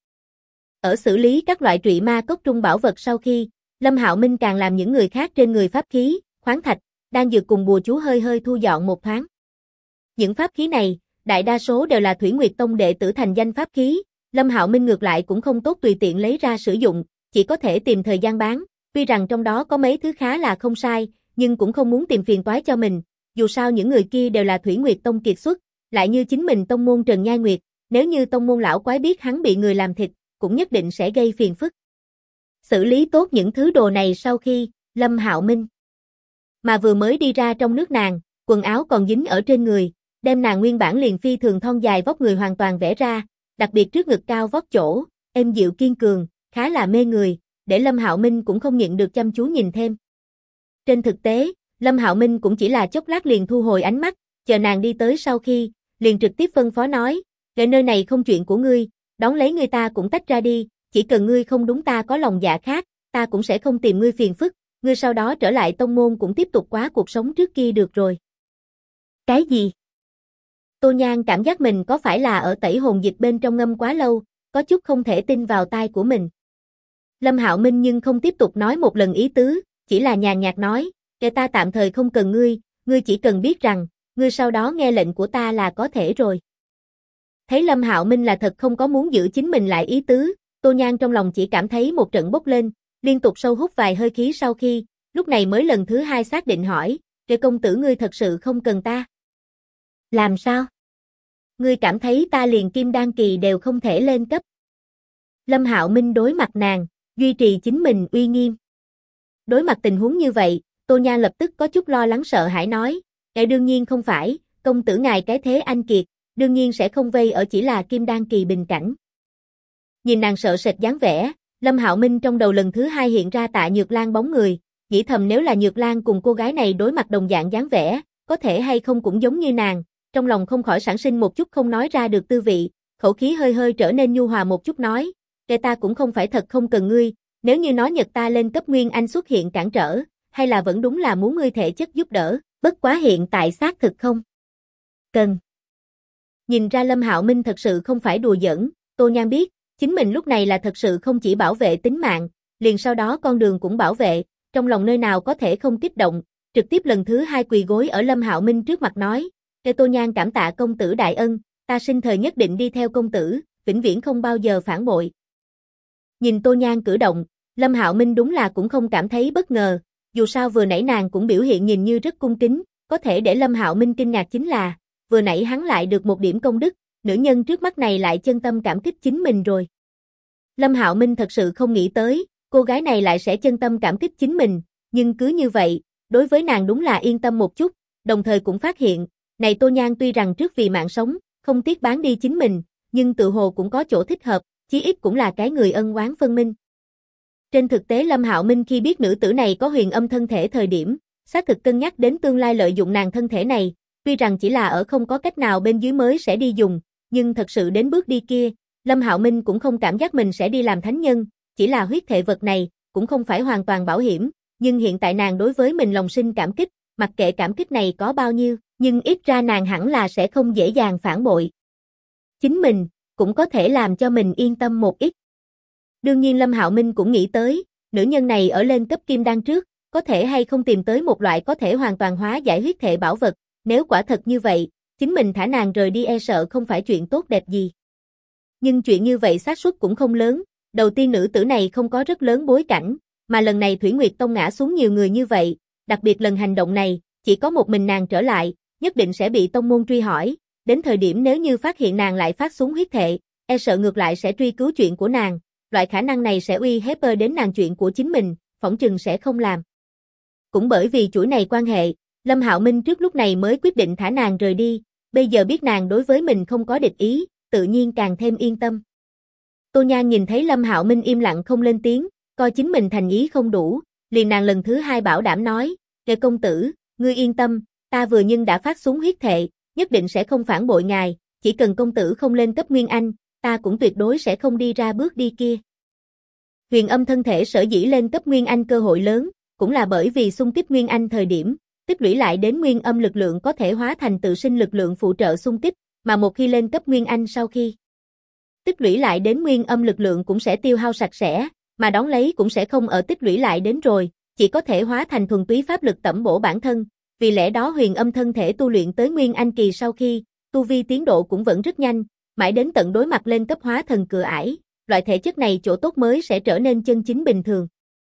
Ở xử lý các loại trụy ma cốc trung bảo vật sau khi, Lâm Hạo Minh càng làm những người khác trên người pháp khí, khoáng thạch, đang dược cùng bùa chú hơi hơi thu dọn một thoáng. Những pháp khí này, đại đa số đều là Thủy Nguyệt Tông đệ tử thành danh pháp khí, Lâm Hạo Minh ngược lại cũng không tốt tùy tiện lấy ra sử dụng, chỉ có thể tìm thời gian bán, tuy rằng trong đó có mấy thứ khá là không sai, nhưng cũng không muốn tìm phiền toái cho mình, dù sao những người kia đều là Thủy Nguyệt Tông kiệt xuất, lại như chính mình tông môn Trần Nhai Nguyệt, nếu như tông môn lão quái biết hắn bị người làm thịt, cũng nhất định sẽ gây phiền phức. Xử lý tốt những thứ đồ này sau khi, Lâm Hạo Minh mà vừa mới đi ra trong nước nàng, quần áo còn dính ở trên người, đem nàng nguyên bản liền phi thường thon dài vóc người hoàn toàn vẽ ra, đặc biệt trước ngực cao vóc chỗ, êm dịu kiên cường, khá là mê người, để Lâm Hạo Minh cũng không nhịn được chăm chú nhìn thêm. Trên thực tế, Lâm Hạo Minh cũng chỉ là chốc lát liền thu hồi ánh mắt, chờ nàng đi tới sau khi, liền trực tiếp phân phó nói, "Để nơi này không chuyện của ngươi, đón lấy người ta cũng tách ra đi, chỉ cần ngươi không đúng ta có lòng dạ khác, ta cũng sẽ không tìm ngươi phiền phức, ngươi sau đó trở lại tông môn cũng tiếp tục quá cuộc sống trước kia được rồi." Cái gì? Tô Nhan cảm giác mình có phải là ở tẩy hồn dịch bên trong ngâm quá lâu, có chút không thể tin vào tai của mình. Lâm Hạo Minh nhưng không tiếp tục nói một lần ý tứ, chỉ là nhàn nhạt nói, Kẻ ta tạm thời không cần ngươi chỉ cần biết rằng, ngươi sau đó nghe lệnh của ta là có thể rồi. Thấy Lâm Hạo Minh là thật không có muốn giữ chính mình lại ý tứ, Tô Nhan trong lòng chỉ cảm thấy một trận bốc lên, liên tục sâu hút vài hơi khí sau khi, lúc này mới lần thứ hai xác định hỏi, Kẻ công tử ngươi thật sự không cần ta. Làm sao? Ngươi cảm thấy ta liền kim đan kỳ đều không thể lên cấp. Lâm Hạo Minh đối mặt nàng, duy trì chính mình uy nghiêm. Đối mặt tình huống như vậy, Tô Nhan lập tức có chút lo lắng sợ hãi nói, đương nhiên không phải, công tử ngài cái thế anh kiệt, đương nhiên sẽ không vây ở chỉ là kim đan kỳ bình cảnh. Nhìn nàng sợ sệt dáng vẻ, Lâm Hạo Minh trong đầu lần thứ hai hiện ra Tạ Nhược Lan bóng người, nghĩ thầm nếu là Nhược Lan cùng cô gái này đối mặt đồng dạng dáng vẻ, có thể hay không cũng giống như nàng, trong lòng không khỏi sản sinh một chút không nói ra được tư vị, khẩu khí hơi hơi trở nên nhu hòa một chút nói, kẻ ta cũng không phải thật không cần ngươi, nếu như nói Nhật ta lên cấp Nguyên Anh xuất hiện cản trở, hay là vẫn đúng là muốn ngươi thể chất giúp đỡ, bất quá hiện tại xác thực không cần. Nhìn ra Lâm Hạo Minh thật sự không phải đùa giỡn, Tô Nhan biết, chính mình lúc này là thật sự không chỉ bảo vệ tính mạng, liền sau đó con đường cũng bảo vệ, trong lòng nơi nào có thể không kích động, trực tiếp lần thứ hai quỳ gối ở Lâm Hạo Minh trước mặt nói, Tô Nhan cảm tạ công tử đại ân, ta sinh thời nhất định đi theo công tử, vĩnh viễn không bao giờ phản bội. Nhìn Tô Nhan cử động, Lâm Hạo Minh đúng là cũng không cảm thấy bất ngờ, dù sao vừa nãy nàng cũng biểu hiện nhìn như rất cung kính, có thể để Lâm Hạo Minh kinh ngạc chính là, vừa nãy hắn lại được một điểm công đức, nữ nhân trước mắt này lại chân tâm cảm kích chính mình rồi. Lâm Hạo Minh thật sự không nghĩ tới, cô gái này lại sẽ chân tâm cảm kích chính mình, nhưng cứ như vậy, đối với nàng đúng là yên tâm một chút, đồng thời cũng phát hiện, này Tô Nhan tuy rằng trước vì mạng sống, không tiếc bán đi chính mình, nhưng tự hồ cũng có chỗ thích hợp, chí ít cũng là cái người ân oán phân minh. Trên thực tế Lâm Hạo Minh khi biết nữ tử này có huyền âm thân thể thời điểm, xác thực cân nhắc đến tương lai lợi dụng nàng thân thể này, tuy rằng chỉ là ở không có cách nào bên dưới mới sẽ đi dùng, nhưng thật sự đến bước đi kia, Lâm Hạo Minh cũng không cảm giác mình sẽ đi làm thánh nhân, chỉ là huyết thể vật này, cũng không phải hoàn toàn bảo hiểm, nhưng hiện tại nàng đối với mình lòng sinh cảm kích, mặc kệ cảm kích này có bao nhiêu, nhưng ít ra nàng hẳn là sẽ không dễ dàng phản bội. Chính mình, cũng có thể làm cho mình yên tâm một ít. Đương nhiên Lâm Hạo Minh cũng nghĩ tới, nữ nhân này ở lên cấp kim đan trước, có thể hay không tìm tới một loại có thể hoàn toàn hóa giải huyết thể bảo vật, nếu quả thật như vậy, chính mình thả nàng rời đi e sợ không phải chuyện tốt đẹp gì. Nhưng chuyện như vậy xác suất cũng không lớn, đầu tiên nữ tử này không có rất lớn bối cảnh, mà lần này Thủy Nguyệt Tông ngã xuống nhiều người như vậy, đặc biệt lần hành động này, chỉ có một mình nàng trở lại, nhất định sẽ bị tông môn truy hỏi, đến thời điểm nếu như phát hiện nàng lại phát xuống huyết thể, e sợ ngược lại sẽ truy cứu chuyện của nàng, loại khả năng này sẽ uy hiếp đến nàng chuyện của chính mình, phỏng chừng sẽ không làm. Cũng bởi vì chuỗi này quan hệ, Lâm Hạo Minh trước lúc này mới quyết định thả nàng rời đi, bây giờ biết nàng đối với mình không có địch ý, tự nhiên càng thêm yên tâm. Tô Nhan nhìn thấy Lâm Hạo Minh im lặng không lên tiếng, coi chính mình thành ý không đủ, liền nàng lần thứ hai bảo đảm nói, Kẻ công tử, ngươi yên tâm, ta vừa nhưng đã phát xuống huyết thệ, nhất định sẽ không phản bội ngài, chỉ cần công tử không lên cấp Nguyên Anh, ta cũng tuyệt đối sẽ không đi ra bước đi kia. Huyền âm thân thể sở dĩ lên cấp Nguyên Anh cơ hội lớn, cũng là bởi vì xung kích Nguyên Anh thời điểm, tích lũy lại đến nguyên âm lực lượng có thể hóa thành tự sinh lực lượng phụ trợ xung kích, mà một khi lên cấp Nguyên Anh sau khi tích lũy lại đến nguyên âm lực lượng cũng sẽ tiêu hao sạch sẽ, mà đón lấy cũng sẽ không ở tích lũy lại đến rồi, chỉ có thể hóa thành thuần túy pháp lực tẩm bổ bản thân, vì lẽ đó huyền âm thân thể tu luyện tới Nguyên Anh kỳ sau khi, tu vi tiến độ cũng vẫn rất nhanh, mãi đến tận đối mặt lên cấp hóa thần cửa ải, loại thể chất này chỗ tốt mới sẽ trở nên chân chính bình thường.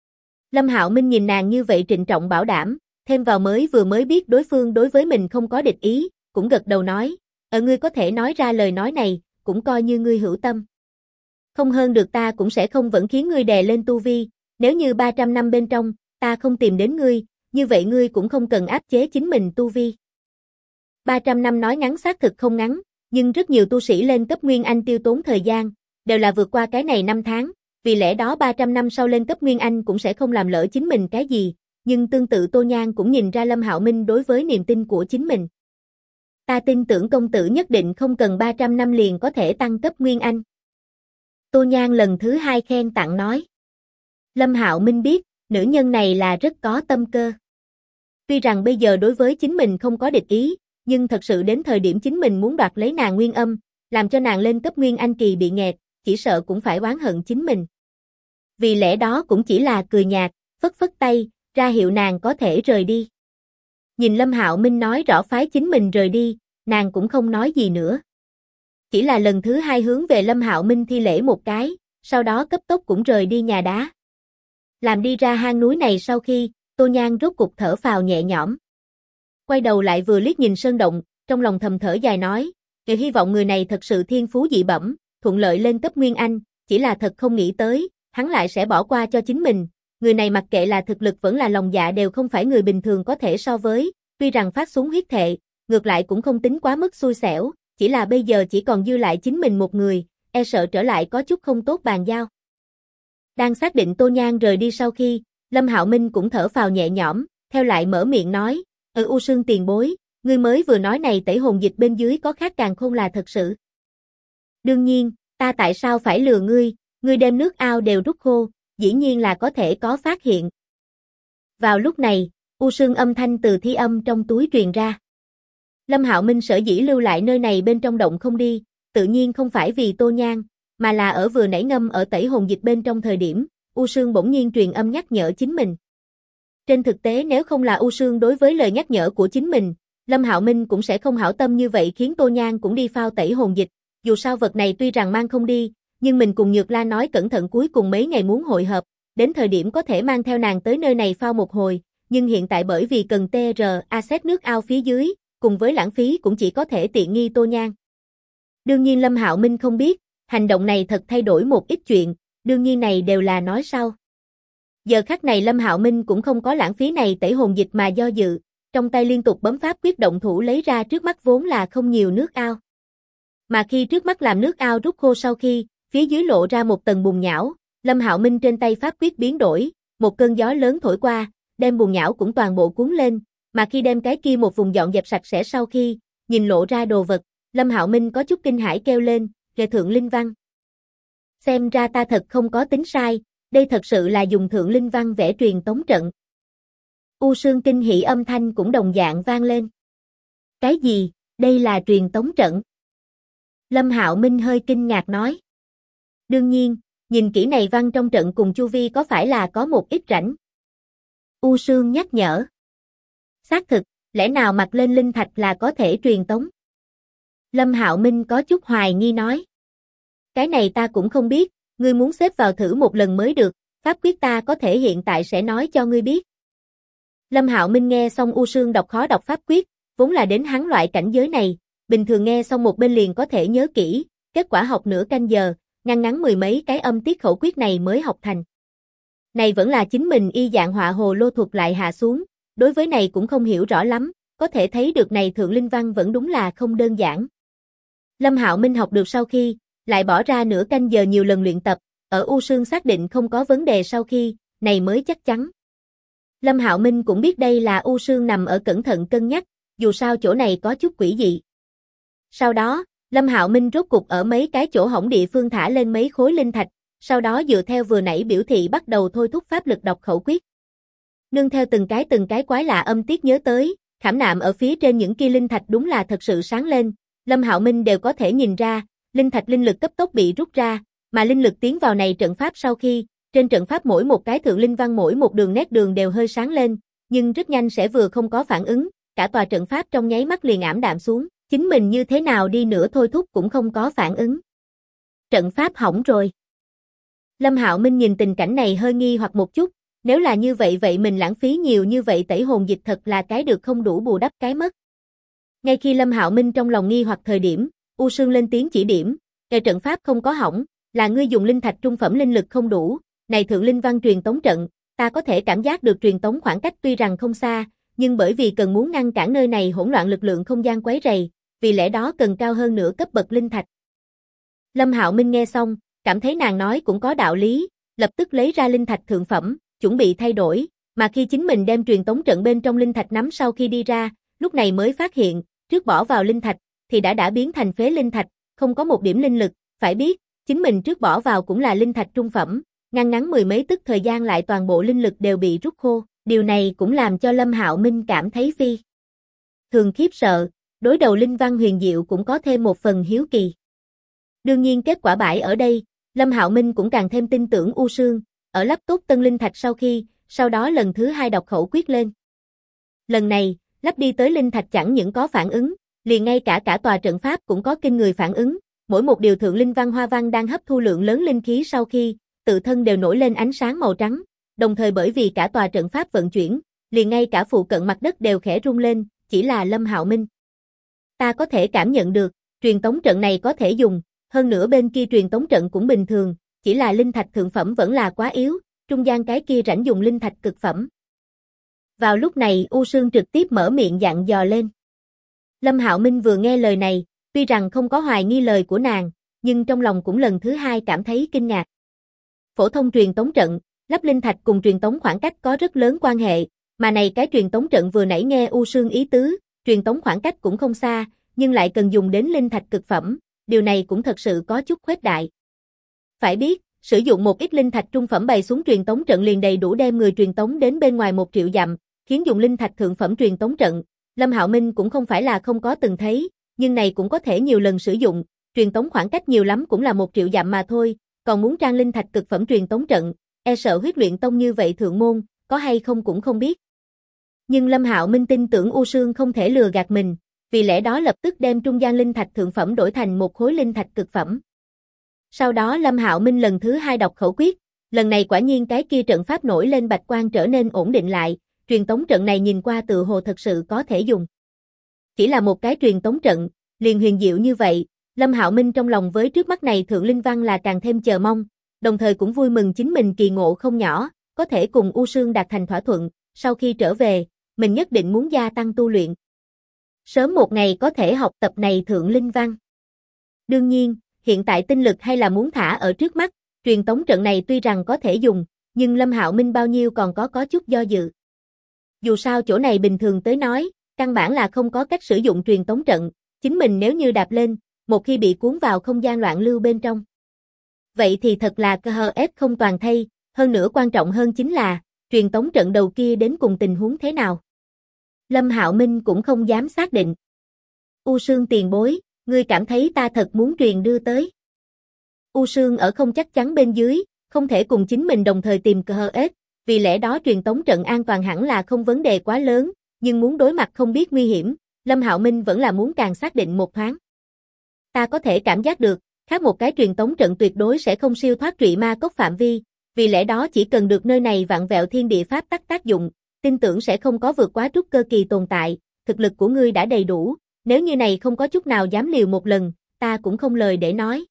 Lâm Hạo Minh nhìn nàng như vậy trịnh trọng bảo đảm, thêm vào vừa mới biết đối phương đối với mình không có địch ý, cũng gật đầu nói, ngươi có thể nói ra lời nói này, cũng coi như ngươi hữu tâm. Không hơn được ta cũng sẽ không vẫn khiến ngươi đè lên tu vi, nếu như 300 năm bên trong, ta không tìm đến ngươi, như vậy ngươi cũng không cần áp chế chính mình tu vi. 300 năm nói ngắn xác thực không ngắn, nhưng rất nhiều tu sĩ lên cấp Nguyên Anh tiêu tốn thời gian, đều là vượt qua cái này 5 tháng, vì lẽ đó 300 năm sau lên cấp Nguyên Anh cũng sẽ không làm lỡ chính mình cái gì, nhưng tương tự Tô Nhan cũng nhìn ra Lâm Hạo Minh đối với niềm tin của chính mình. Ta tin tưởng công tử nhất định không cần 300 năm liền có thể tăng cấp Nguyên Anh. Tô Nhan lần thứ hai khen tặng nói. Lâm Hạo Minh biết, nữ nhân này là rất có tâm cơ. Tuy rằng bây giờ đối với chính mình không có địch ý, nhưng thật sự đến thời điểm chính mình muốn đoạt lấy nàng nguyên âm, làm cho nàng lên cấp Nguyên Anh kỳ bị nghẹt, chỉ sợ cũng phải oán hận chính mình. Vì lẽ đó cũng chỉ là cười nhạt, phất phất tay, ra hiệu nàng có thể rời đi. Nhìn Lâm Hạo Minh nói rõ phái chính mình rời đi, nàng cũng không nói gì nữa. Chỉ là lần thứ hai hướng về Lâm Hạo Minh thi lễ một cái, sau đó cấp tốc cũng rời đi nhà đá. Làm đi ra hang núi này sau khi, Tô Nhan rốt cục thở phào nhẹ nhõm. Quay đầu lại vừa liếc nhìn sơn động, trong lòng thầm thở dài nói, hy vọng người này thật sự thiên phú dị bẩm, thuận lợi lên cấp Nguyên Anh, chỉ là thật không nghĩ tới, hắn lại sẽ bỏ qua cho chính mình. Người này mặc kệ là thực lực vẫn là lòng dạ đều không phải người bình thường có thể so với, tuy rằng phát xuống huyết thệ, ngược lại cũng không tính quá mức xui xẻo, chỉ là bây giờ chỉ còn dư lại chính mình một người, e sợ trở lại có chút không tốt bàn giao. Đang xác định Tô Nhan rời đi sau khi, Lâm Hạo Minh cũng thở phào nhẹ nhõm, theo lại mở miệng nói, U Sương tiền bối, ngươi mới vừa nói này tẩy hồn dịch bên dưới có khác càn khôn là thật sự. Đương nhiên, ta tại sao phải lừa ngươi đem nước ao đều rút khô, dĩ nhiên là có thể có phát hiện. Vào lúc này, U Sương âm thanh từ thi âm trong túi truyền ra. Lâm Hạo Minh sở dĩ lưu lại nơi này bên trong động không đi, tự nhiên không phải vì Tô Nhan, mà là ở vừa nãy ngâm ở tẩy hồn dịch bên trong thời điểm, U Sương bỗng nhiên truyền âm nhắc nhở chính mình. Trên thực tế nếu không là U Sương đối với lời nhắc nhở của chính mình, Lâm Hạo Minh cũng sẽ không hảo tâm như vậy khiến Tô Nhan cũng đi phao tẩy hồn dịch, dù sao vật này tuy rằng mang không đi, nhưng mình cùng Nhược La nói cẩn thận cuối cùng mấy ngày muốn hội hợp, đến thời điểm có thể mang theo nàng tới nơi này phao một hồi, nhưng hiện tại bởi vì cần TRA nước ao phía dưới, cùng với lãng phí cũng chỉ có thể tiện nghi Tô Nhan. Đương nhiên Lâm Hạo Minh không biết, hành động này thật thay đổi một ít chuyện, đương nhiên này đều là nói sau. Giờ khắc này Lâm Hạo Minh cũng không có lãng phí này tẩy hồn dịch mà do dự, trong tay liên tục bấm pháp quyết động thủ lấy ra trước mắt vốn là không nhiều nước ao. Mà khi trước mắt làm nước ao rút khô sau khi, phía dưới lộ ra một tầng bùn nhão, Lâm Hạo Minh trên tay pháp quyết biến đổi, một cơn gió lớn thổi qua, đem bùn nhão cũng toàn bộ cuốn lên, mà khi đem cái kia một vùng dọn dẹp sạch sẽ sau khi, nhìn lộ ra đồ vật, Lâm Hạo Minh có chút kinh hãi kêu lên, "Kệ Thượng Linh Văn." Xem ra ta thật không có tính sai, đây thật sự là dùng Thượng Linh Văn vẽ truyền tống trận. U Sương kinh hỉ âm thanh cũng đồng dạng vang lên. Cái gì, đây là truyền tống trận? Lâm Hạo Minh hơi kinh ngạc nói. Đương nhiên, nhìn kỹ này văn trong trận cùng chu vi có phải là có một ít rãnh? U Sương nhắc nhở. Xác thực, lẽ nào mặc lên linh thạch là có thể truyền tống? Lâm Hạo Minh có chút hoài nghi nói. Cái này ta cũng không biết, ngươi muốn xếp vào thử một lần mới được, pháp quyết ta có thể hiện tại sẽ nói cho ngươi biết. Lâm Hạo Minh nghe xong U Sương đọc khó đọc pháp quyết, vốn là đến hắn loại cảnh giới này, bình thường nghe xong một bên liền có thể nhớ kỹ, kết quả học nửa canh giờ, ngắn mười mấy cái âm tiết khẩu quyết này mới học thành. Này vẫn là chính mình y dạng họa hồ lô thuật lại hạ xuống, đối với này cũng không hiểu rõ lắm, có thể thấy được này Thượng Linh Văn vẫn đúng là không đơn giản. Lâm Hạo Minh học được sau khi, lại bỏ ra nửa canh giờ nhiều lần luyện tập, ở U Sương xác định không có vấn đề sau khi, này mới chắc chắn. Lâm Hạo Minh cũng biết đây là U Sương nằm ở cẩn thận cân nhắc, dù sao chỗ này có chút quỷ dị. Sau đó, Lâm Hạo Minh rốt cục ở mấy cái chỗ hỏng địa phương thả lên mấy khối linh thạch, sau đó dựa theo vừa nãy biểu thị bắt đầu thôi thúc pháp lực đọc khẩu quyết. Nương theo từng cái quái lạ âm tiết nhớ tới, khảm nạm ở phía trên những kia linh thạch đúng là thật sự sáng lên, Lâm Hạo Minh đều có thể nhìn ra, linh thạch linh lực cấp tốc bị rút ra, mà linh lực tiến vào này trận pháp sau khi, trên trận pháp mỗi một cái thượng linh văn mỗi một đường nét đường đều hơi sáng lên, nhưng rất nhanh sẽ vừa không có phản ứng, cả tòa trận pháp trong nháy mắt liền ảm đạm xuống, chính mình như thế nào đi nữa thôi thúc cũng không có phản ứng. Trận pháp hỏng rồi. Lâm Hạo Minh nhìn tình cảnh này hơi nghi hoặc một chút, nếu là như vậy vậy mình lãng phí nhiều như vậy tẩy hồn dịch thật là cái được không đủ bù đắp cái mất. Ngay khi Lâm Hạo Minh trong lòng nghi hoặc thời điểm, U Sương lên tiếng chỉ điểm, trận pháp không có hỏng, là ngươi dùng linh thạch trung phẩm linh lực không đủ, này thượng linh văn truyền tống trận, ta có thể cảm giác được truyền tống khoảng cách tuy rằng không xa, nhưng bởi vì cần muốn ngăn cản nơi này hỗn loạn lực lượng không gian quấy rầy, vì lẽ đó cần cao hơn nửa cấp bậc linh thạch. Lâm Hạo Minh nghe xong, cảm thấy nàng nói cũng có đạo lý, lập tức lấy ra linh thạch thượng phẩm, chuẩn bị thay đổi, mà khi chính mình đem truyền tống trận bên trong linh thạch nắm sau khi đi ra, lúc này mới phát hiện, trước bỏ vào linh thạch thì đã biến thành phế linh thạch, không có một điểm linh lực, phải biết, chính mình trước bỏ vào cũng là linh thạch trung phẩm, ngắn mười mấy tức thời gian lại toàn bộ linh lực đều bị rút khô, điều này cũng làm cho Lâm Hạo Minh cảm thấy phi thường khiếp sợ, đối đầu linh văn huyền diệu cũng có thêm một phần hiếu kỳ. Đương nhiên kết quả bại ở đây, Lâm Hạo Minh cũng càng thêm tin tưởng U Sương, ở lắp tốt tân linh thạch sau khi, sau đó lần thứ hai đọc khẩu quyết lên. Lần này, lắp đi tới linh thạch chẳng những có phản ứng, liền ngay cả tòa trận pháp cũng có kinh người phản ứng, mỗi một điều thượng linh văn hoa văn đang hấp thu lượng lớn linh khí sau khi tự thân đều nổi lên ánh sáng màu trắng, đồng thời bởi vì cả tòa trận pháp vận chuyển, liền ngay cả phụ cận mặt đất đều khẽ rung lên, chỉ là Lâm Hạo Minh. Ta có thể cảm nhận được, truyền tống trận này có thể dùng, hơn nữa bên kia truyền tống trận cũng bình thường, chỉ là linh thạch thượng phẩm vẫn là quá yếu, trung gian cái kia rảnh dùng linh thạch cực phẩm. Vào lúc này U Sương trực tiếp mở miệng dặn dò lên. Lâm Hạo Minh vừa nghe lời này, tuy rằng không có hoài nghi lời của nàng, nhưng trong lòng cũng lần thứ hai cảm thấy kinh ngạc. Phổ thông truyền tống trận, lắp linh thạch cùng truyền tống khoảng cách có rất lớn quan hệ, mà này cái truyền tống trận vừa nãy nghe U Sương ý tứ, truyền tống khoảng cách cũng không xa, nhưng lại cần dùng đến linh thạch cực phẩm, điều này cũng thật sự có chút khuếch đại. Phải biết, sử dụng một ít linh thạch trung phẩm bày xuống truyền tống trận liền đầy đủ đem người truyền tống đến bên ngoài 1 triệu dặm, khiến dùng linh thạch thượng phẩm truyền tống trận, Lâm Hạo Minh cũng không phải là không có từng thấy, nhưng này cũng có thể nhiều lần sử dụng, truyền tống khoảng cách nhiều lắm cũng là 1 triệu dặm mà thôi, còn muốn trang linh thạch cực phẩm truyền tống trận, e sợ Huyết Luyện Tông như vậy thượng môn, có hay không cũng không biết. Nhưng Lâm Hạo Minh tin tưởng U Sương không thể lừa gạt mình, vì lẽ đó lập tức đem trung gian linh thạch thượng phẩm đổi thành một khối linh thạch cực phẩm. Sau đó Lâm Hạo Minh lần thứ hai đọc khẩu quyết, lần này quả nhiên cái kia trận pháp nổi lên bạch quang trở nên ổn định lại, truyền tống trận này nhìn qua tự hồ thật sự có thể dùng. Chỉ là một cái truyền tống trận, liền huyền diệu như vậy, Lâm Hạo Minh trong lòng với trước mắt này thượng linh văn là càng thêm chờ mong, đồng thời cũng vui mừng chính mình kỳ ngộ không nhỏ, có thể cùng U Sương đạt thành thỏa thuận, sau khi trở về, mình nhất định muốn gia tăng tu luyện. Sớm một ngày có thể học tập này thượng linh văn. Đương nhiên, hiện tại tinh lực hay là muốn thả ở trước mắt, truyền tống trận này tuy rằng có thể dùng, nhưng Lâm Hạo Minh bao nhiêu còn có chút do dự. Dù sao chỗ này bình thường tới nói, căn bản là không có cách sử dụng truyền tống trận, chính mình nếu như đạp lên, một khi bị cuốn vào không gian loạn lưu bên trong. Vậy thì thật là cơ hờ ép không toàn thây, hơn nữa quan trọng hơn chính là, truyền tống trận đầu kia đến cùng tình huống thế nào. Lâm Hạo Minh cũng không dám xác định. U Sương tiền bối, ngươi cảm thấy ta thật muốn truyền đưa tới. U Sương ở không chắc chắn bên dưới, không thể cùng chính mình đồng thời tìm cơ hờ ép, vì lẽ đó truyền tống trận an toàn hẳn là không vấn đề quá lớn, nhưng muốn đối mặt không biết nguy hiểm, Lâm Hạo Minh vẫn là muốn càng xác định một thoáng. Ta có thể cảm giác được, khác một cái truyền tống trận tuyệt đối sẽ không siêu thoát Trụy Ma Cốc phạm vi, vì lẽ đó chỉ cần được nơi này vạn vẹo thiên địa pháp tắc tác dụng, tin tưởng sẽ không có vượt quá trúc cơ kỳ tồn tại, thực lực của ngươi đã đầy đủ, nếu như này không có chút nào dám liều một lần, ta cũng không lời để nói.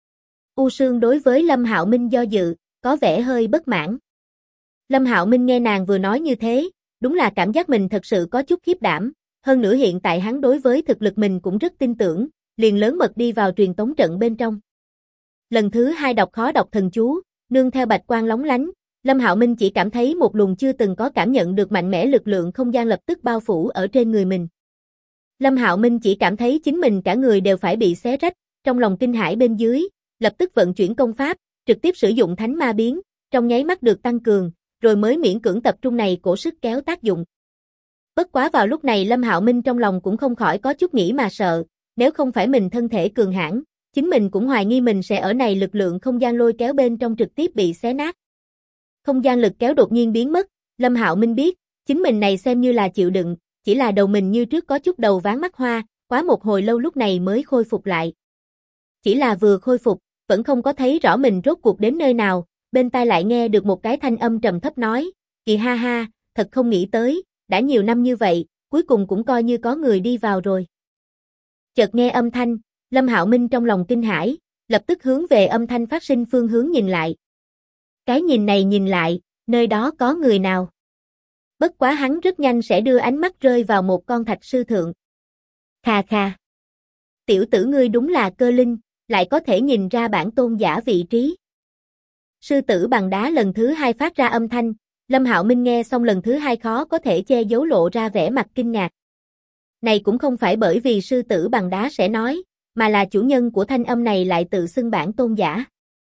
U Sương đối với Lâm Hạo Minh do dự, có vẻ hơi bất mãn. Lâm Hạo Minh nghe nàng vừa nói như thế, đúng là cảm giác mình thật sự có chút khiếp đảm, hơn nữa hiện tại hắn đối với thực lực mình cũng rất tin tưởng, liền lớn mật đi vào truyền tống trận bên trong. Lần thứ hai đọc khó đọc thần chú, nương theo bạch quang lóng lánh, Lâm Hạo Minh chỉ cảm thấy một luồng chưa từng có cảm nhận được mạnh mẽ lực lượng không gian lập tức bao phủ ở trên người mình. Lâm Hạo Minh chỉ cảm thấy chính mình cả người đều phải bị xé rách, trong lòng kinh hãi bên dưới, lập tức vận chuyển công pháp, trực tiếp sử dụng thánh ma biến, trong nháy mắt được tăng cường, rồi mới miễn cưỡng tập trung này cổ sức kéo tác dụng. Bất quá vào lúc này Lâm Hạo Minh trong lòng cũng không khỏi có chút nghĩ mà sợ, nếu không phải mình thân thể cường hãn, chính mình cũng hoài nghi mình sẽ ở này lực lượng không gian lôi kéo bên trong trực tiếp bị xé nát. Không gian lực kéo đột nhiên biến mất, Lâm Hạo Minh biết, chính mình này xem như là chịu đựng, chỉ là đầu mình như trước có chút đầu váng mắt hoa, quá một hồi lâu lúc này mới khôi phục lại. Chỉ là vừa khôi phục, vẫn không có thấy rõ mình rốt cuộc đến nơi nào, bên tai lại nghe được một cái thanh âm trầm thấp nói, Kỳ ha ha, thật không nghĩ tới, đã nhiều năm như vậy, cuối cùng cũng coi như có người đi vào rồi. Chợt nghe âm thanh, Lâm Hạo Minh trong lòng kinh hãi, lập tức hướng về âm thanh phát sinh phương hướng nhìn lại. Cái nhìn này nhìn lại, nơi đó có người nào? Bất quá hắn rất nhanh sẽ đưa ánh mắt rơi vào một con thạch sư thượng. Khà khà. Tiểu tử ngươi đúng là cơ linh, lại có thể nhìn ra bản tôn giả vị trí. Sư tử bằng đá lần thứ hai phát ra âm thanh, Lâm Hạo Minh nghe xong lần thứ hai khó có thể che giấu lộ ra vẻ mặt kinh ngạc. Này cũng không phải bởi vì sư tử bằng đá sẽ nói, mà là chủ nhân của thanh âm này lại tự xưng bản tôn giả.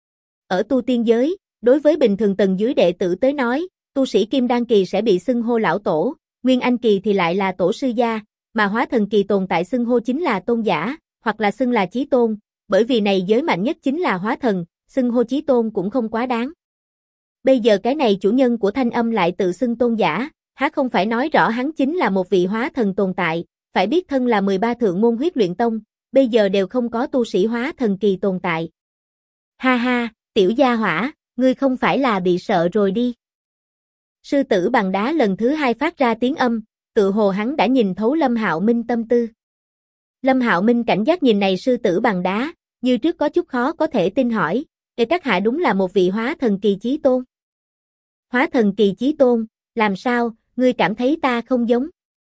Ở tu tiên giới, đối với bình thường tầng dưới đệ tử tới nói, tu sĩ kim đan kỳ sẽ bị xưng hô lão tổ, nguyên anh kỳ thì lại là tổ sư gia, mà hóa thần kỳ tồn tại xưng hô chính là tôn giả, hoặc là xưng là chí tôn, bởi vì này giới mạnh nhất chính là hóa thần, xưng hô chí tôn cũng không quá đáng. Bây giờ cái này chủ nhân của thanh âm lại tự xưng tôn giả, há không phải nói rõ hắn chính là một vị hóa thần tồn tại, phải biết thân là 13 thượng môn huyết luyện tông, bây giờ đều không có tu sĩ hóa thần kỳ tồn tại. Ha ha, tiểu gia hỏa, ngươi không phải là bị sợ rồi đi. Sư tử bằng đá lần thứ hai phát ra tiếng âm, tự hồ hắn đã nhìn thấu Lâm Hạo Minh tâm tư. Lâm Hạo Minh cảnh giác nhìn này sư tử bằng đá, như trước có chút khó có thể tin hỏi, để các hạ đúng là một vị hóa thần kỳ chí tôn. Hóa thần kỳ chí tôn, làm sao, ngươi cảm thấy ta không giống?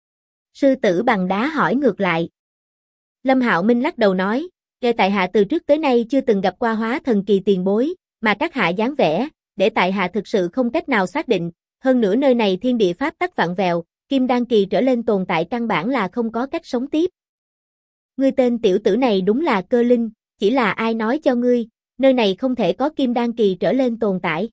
Sư tử bằng đá hỏi ngược lại. Lâm Hạo Minh lắc đầu nói, tại hạ từ trước tới nay chưa từng gặp qua hóa thần kỳ tiền bối, mà các hạ dáng vẻ, để tại hạ thực sự không cách nào xác định, hơn nữa nơi này thiên địa pháp tắc vạn vẹo, kim đan kỳ trở lên tồn tại căn bản là không có cách sống tiếp. Ngươi tên tiểu tử này đúng là cơ linh, chỉ là ai nói cho ngươi, nơi này không thể có kim đan kỳ trở lên tồn tại.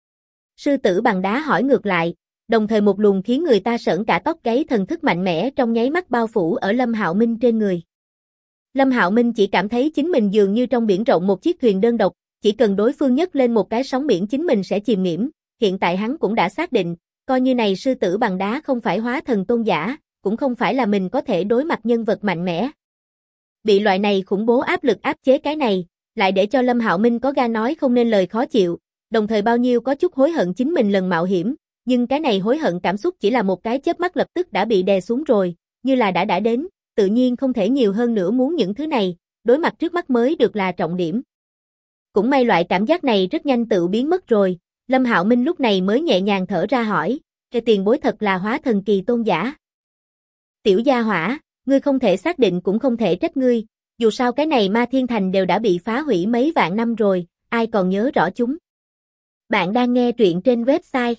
Sư tử bằng đá hỏi ngược lại, đồng thời một luồng khiến người ta sởn cả tóc gáy thần thức mạnh mẽ trong nháy mắt bao phủ ở Lâm Hạo Minh trên người. Lâm Hạo Minh chỉ cảm thấy chính mình dường như trong biển rộng một chiếc thuyền đơn độc, chỉ cần đối phương nhấc lên một cái sóng biển chính mình sẽ chìm nghiễm, hiện tại hắn cũng đã xác định, coi như này sư tử bằng đá không phải hóa thần tôn giả, cũng không phải là mình có thể đối mặt nhân vật mạnh mẽ. Bị loại này khủng bố áp lực áp chế cái này, lại để cho Lâm Hạo Minh có gan nói không nên lời khó chịu, đồng thời bao nhiêu có chút hối hận chính mình lần mạo hiểm, nhưng cái này hối hận cảm xúc chỉ là một cái chớp mắt lập tức đã bị đè xuống rồi, như là đã đến, tự nhiên không thể nhiều hơn nữa muốn những thứ này, đối mặt trước mắt mới được là trọng điểm. Cũng may loại cảm giác này rất nhanh tự biến mất rồi, Lâm Hạo Minh lúc này mới nhẹ nhàng thở ra hỏi, cái tiền bối thật là hóa thần kỳ tôn giả. Tiểu gia hỏa, ngươi không thể xác định cũng không thể trách ngươi, dù sao cái này Ma Thiên Thành đều đã bị phá hủy mấy vạn năm rồi, ai còn nhớ rõ chúng. Bạn đang nghe truyện trên website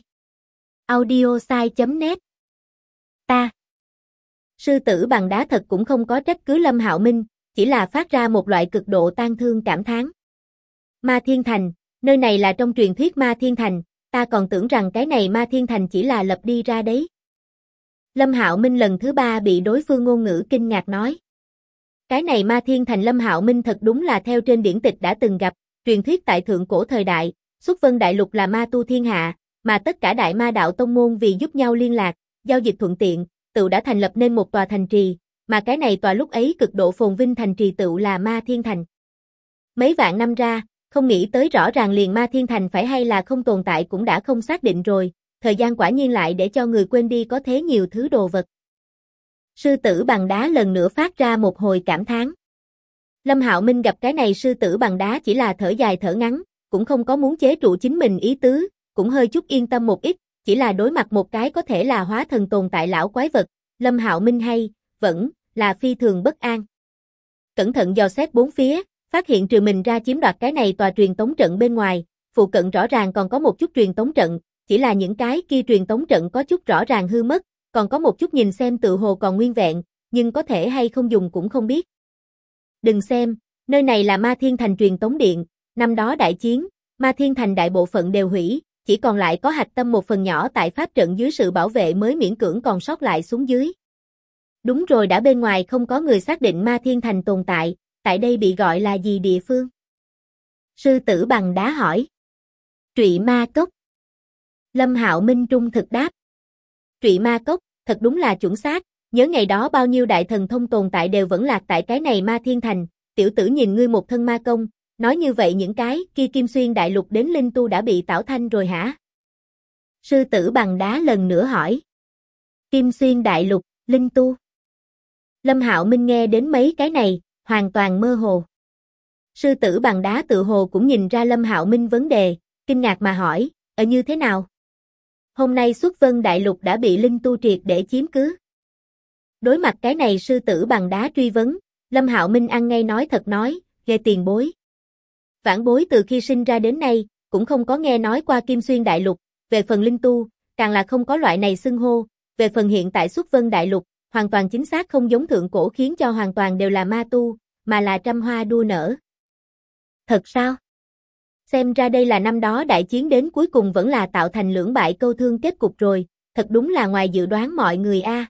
audiosai.net. Ta. Sư tử bằng đá thật cũng không có trách cứ Lâm Hạo Minh, chỉ là phát ra một loại cực độ tang thương cảm thán. Ma Thiên Thành, nơi này là trong truyền thuyết Ma Thiên Thành, ta còn tưởng rằng cái này Ma Thiên Thành chỉ là lập đi ra đấy. Lâm Hạo Minh lần thứ ba bị đối phương ngôn ngữ kinh ngạc nói. Cái này Ma Thiên Thành Lâm Hạo Minh thật đúng là theo trên điển tịch đã từng gặp, truyền thuyết tại thượng cổ thời đại, Xuất Vân Đại Lục là ma tu thiên hạ, mà tất cả đại ma đạo tông môn vì giúp nhau liên lạc, giao dịch thuận tiện, tự đã thành lập nên một tòa thành trì, mà cái này tòa lúc ấy cực độ phồn vinh thành trì tự là Ma Thiên Thành. Mấy vạn năm ra, không nghĩ tới rõ ràng liền Ma Thiên Thành phải hay là không tồn tại cũng đã không xác định rồi, thời gian quả nhiên lại để cho người quên đi có thế nhiều thứ đồ vật. Sư tử bằng đá lần nữa phát ra một hồi cảm thán. Lâm Hạo Minh gặp cái này sư tử bằng đá chỉ là thở dài thở ngắn, cũng không có muốn chế trụ chính mình ý tứ, cũng hơi chút yên tâm một ít, chỉ là đối mặt một cái có thể là hóa thần tồn tại lão quái vật, Lâm Hạo Minh hay, vẫn là phi thường bất an. Cẩn thận dò xét bốn phía, phát hiện trừ mình ra chiếm đoạt cái này tòa truyền tống trận bên ngoài, phụ cận rõ ràng còn có một chút truyền tống trận, chỉ là những cái kia truyền tống trận có chút rõ ràng hư mất, còn có một chút nhìn xem tự hồ còn nguyên vẹn, nhưng có thể hay không dùng cũng không biết. Đừng xem, nơi này là Ma Thiên Thành truyền tống điện, năm đó đại chiến, Ma Thiên Thành đại bộ phận đều hủy, chỉ còn lại có hạch tâm một phần nhỏ tại pháp trận dưới sự bảo vệ mới miễn cưỡng còn sót lại xuống dưới. Đúng rồi, đã bên ngoài không có người xác định Ma Thiên Thành tồn tại, tại đây bị gọi là gì địa phương? Sư tử bằng đá hỏi. Trụy Ma Cốc. Lâm Hạo Minh trung thực đáp. Trụy Ma Cốc, thật đúng là chuẩn xác, nhớ ngày đó bao nhiêu đại thần thông tồn tại đều vẫn lạc tại cái này Ma Thiên Thành, tiểu tử nhìn ngươi một thân ma công, nói như vậy những cái kia Kim Xuyên Đại Lục đến linh tu đã bị tảo thanh rồi hả? Sư tử bằng đá lần nữa hỏi. Kim Xuyên Đại Lục, linh tu. Lâm Hạo Minh nghe đến mấy cái này, hoàn toàn mơ hồ. Sư tử bằng đá tự hồ cũng nhìn ra Lâm Hạo Minh vấn đề, kinh ngạc mà hỏi, như thế nào? Hôm nay Xuất Vân Đại Lục đã bị linh tu triệt để chiếm cứ. Đối mặt cái này sư tử bằng đá truy vấn, Lâm Hạo Minh ăn ngay nói thật nói, ghê tiền bối. Vãn bối từ khi sinh ra đến nay, cũng không có nghe nói qua Kim Xuyên Đại Lục, về phần linh tu, càng là không có loại này xưng hô, về phần hiện tại Xuất Vân Đại Lục, hoàn toàn chính xác không giống thượng cổ khiến cho hoàn toàn đều là ma tu, mà là trăm hoa đua nở. Thật sao? Xem ra đây là năm đó đại chiến đến cuối cùng vẫn là tạo thành lưỡng bại câu thương kết cục rồi, thật đúng là ngoài dự đoán mọi người a.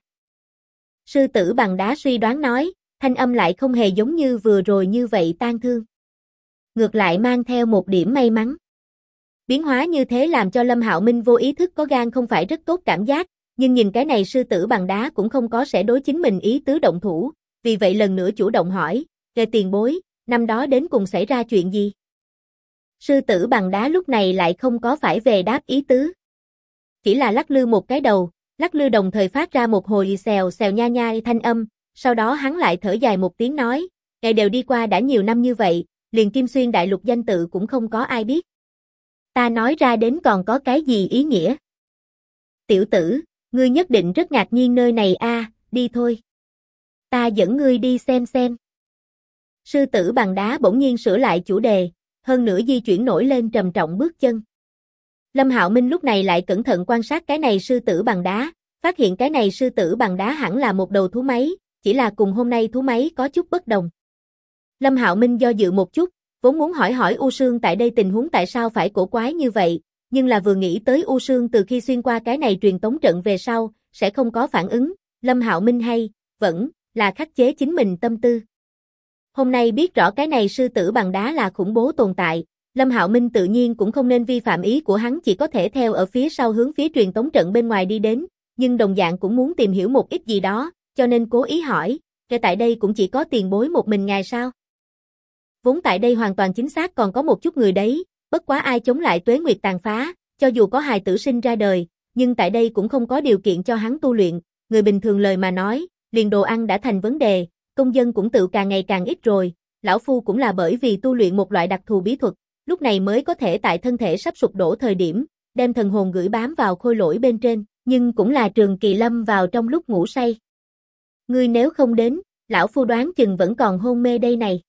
Sư tử bằng đá suy đoán nói, thanh âm lại không hề giống như vừa rồi như vậy tang thương. Ngược lại mang theo một điểm may mắn. Biến hóa như thế làm cho Lâm Hạo Minh vô ý thức có gan không phải rất tốt cảm giác, nhưng nhìn cái này sư tử bằng đá cũng không có sẽ đối chính mình ý tứ động thủ, vì vậy lần nữa chủ động hỏi, "Về tiền bối, năm đó đến cùng xảy ra chuyện gì?" Sư tử bằng đá lúc này lại không có phải về đáp ý tứ. Chỉ là lắc lư một cái đầu, lắc lư đồng thời phát ra một hồi xèo xèo nha nha thanh âm, sau đó hắn lại thở dài một tiếng nói, "Ngày đều đi qua đã nhiều năm như vậy, liền Kim Xuyên đại lục danh tự cũng không có ai biết. Ta nói ra đến còn có cái gì ý nghĩa? Tiểu tử, ngươi nhất định rất ngạc nhiên nơi này a, đi thôi. Ta dẫn ngươi đi xem xem." Sư tử bằng đá bỗng nhiên sửa lại chủ đề, hơn nữa di chuyển nổi lên trầm trọng bước chân. Lâm Hạo Minh lúc này lại cẩn thận quan sát cái này sư tử bằng đá, phát hiện cái này sư tử bằng đá hẳn là một đầu thú máy, chỉ là cùng hôm nay thú máy có chút bất đồng. Lâm Hạo Minh do dự một chút, vốn muốn hỏi hỏi U Sương tại đây tình huống tại sao phải cổ quái như vậy, nhưng là vừa nghĩ tới U Sương từ khi xuyên qua cái này truyền tống trận về sau, sẽ không có phản ứng, Lâm Hạo Minh hay, vẫn là khắc chế chính mình tâm tư. Hôm nay biết rõ cái này sư tử bằng đá là khủng bố tồn tại, Lâm Hạo Minh tự nhiên cũng không nên vi phạm ý của hắn, chỉ có thể theo ở phía sau hướng phía truyền tống trận bên ngoài đi đến, nhưng đồng dạng cũng muốn tìm hiểu một ít gì đó, cho nên cố ý hỏi, "Cái tại đây cũng chỉ có tiền bối một mình ngài sao?" Vốn tại đây hoàn toàn chính xác còn có một chút người đấy, bất quá ai chống lại tuế nguyệt tàn phá, cho dù có hài tử sinh ra đời, nhưng tại đây cũng không có điều kiện cho hắn tu luyện, người bình thường lời mà nói, liền đồ ăn đã thành vấn đề, công dân cũng tự càng ngày càng ít rồi, lão phu cũng là bởi vì tu luyện một loại đặc thù bí thuật, lúc này mới có thể tại thân thể sắp sụp đổ thời điểm, đem thần hồn gửi bám vào khôi lỗi bên trên, nhưng cũng là Trường Kỳ lâm vào trong lúc ngủ say. Ngươi nếu không đến, lão phu đoán chừng vẫn còn hôn mê đây này.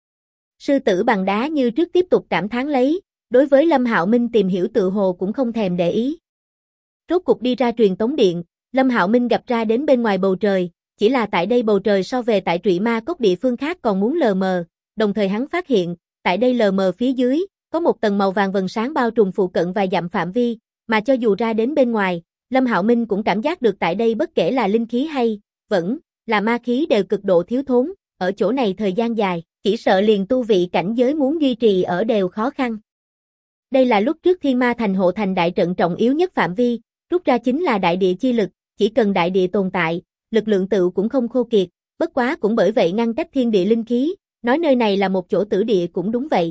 Sư tử bằng đá như trước tiếp tục cảm thán lấy, đối với Lâm Hạo Minh tìm hiểu tự hồ cũng không thèm để ý. Rốt cục đi ra truyền tống điện, Lâm Hạo Minh gặp ra đến bên ngoài bầu trời, chỉ là tại đây bầu trời so về tại Trụy Ma Cốc địa phương khác còn muốn lờ mờ, đồng thời hắn phát hiện, tại đây lờ mờ phía dưới, có một tầng màu vàng vầng sáng bao trùm phụ cận vài dặm phạm vi, mà cho dù ra đến bên ngoài, Lâm Hạo Minh cũng cảm giác được tại đây bất kể là linh khí hay, vẫn là ma khí đều cực độ thiếu thốn, ở chỗ này thời gian dài, chỉ sợ liền tu vị cảnh giới muốn duy trì ở đều khó khăn. Đây là lúc trước Thiên Ma Thành hộ thành đại trận trọng yếu nhất phạm vi, rút ra chính là đại địa chi lực, chỉ cần đại địa tồn tại, lực lượng tựu cũng không khô kiệt, bất quá cũng bởi vậy ngăn cách thiên địa linh khí, nói nơi này là một chỗ tử địa cũng đúng vậy.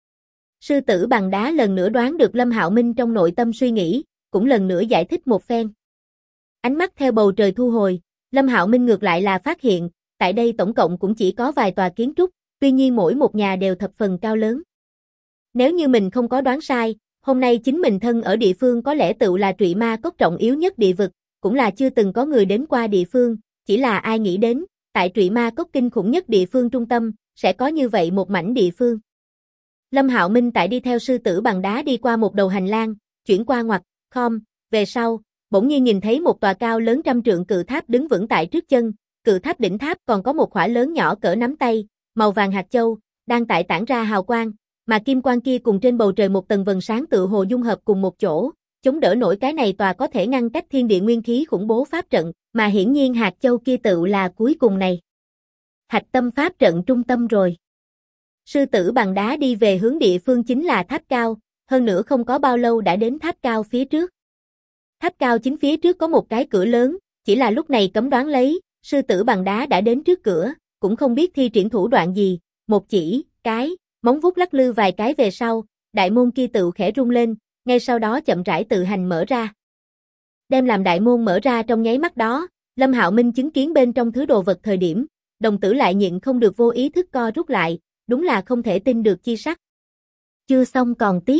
Sư tử bằng đá lần nữa đoán được Lâm Hạo Minh trong nội tâm suy nghĩ, cũng lần nữa giải thích một phen. Ánh mắt theo bầu trời thu hồi, Lâm Hạo Minh ngược lại là phát hiện, tại đây tổng cộng cũng chỉ có vài tòa kiến trúc, tuy nhiên mỗi một nhà đều thập phần cao lớn. Nếu như mình không có đoán sai, hôm nay chính mình thân ở địa phương có lẽ tựu là Trụy Ma Cốc trọng yếu nhất địa vực, cũng là chưa từng có người đến qua địa phương, chỉ là ai nghĩ đến, tại Trụy Ma Cốc kinh khủng nhất địa phương trung tâm, sẽ có như vậy một mảnh địa phương. Lâm Hạo Minh tại đi theo sư tử bằng đá đi qua một đầu hành lang, chuyển qua ngoặt, khom, về sau, bỗng nhiên nhìn thấy một tòa cao lớn trăm trượng cự tháp đứng vững tại trước chân, cự tháp đỉnh tháp còn có một khỏa lớn nhỏ cỡ nắm tay, màu vàng hạt châu, đang tại tản ra hào quang, mà kim quang kia cùng trên bầu trời một tầng vầng sáng tự hồ dung hợp cùng một chỗ, chống đỡ nổi cái này tòa có thể ngăn cách thiên địa nguyên khí khủng bố pháp trận, mà hiển nhiên hạt châu kia tự là cuối cùng này. Hạch tâm pháp trận trung tâm rồi. Sư tử bằng đá đi về hướng địa phương chính là tháp cao, hơn nữa không có bao lâu đã đến tháp cao phía trước. Tháp cao chính phía trước có một cái cửa lớn, chỉ là lúc này cấm đoán lấy, sư tử bằng đá đã đến trước cửa, cũng không biết thi triển thủ đoạn gì, một chỉ, cái, móng vuốt lắc lư vài cái về sau, đại môn kia tự khẽ rung lên, ngay sau đó chậm rãi tự hành mở ra. Đem làm đại môn mở ra trong nháy mắt đó, Lâm Hạo Minh chứng kiến bên trong thứ đồ vật thời điểm, đồng tử lại nhịn không được vô ý thức co rút lại, đúng là không thể tin được chi sắc. Chưa xong còn tiếp.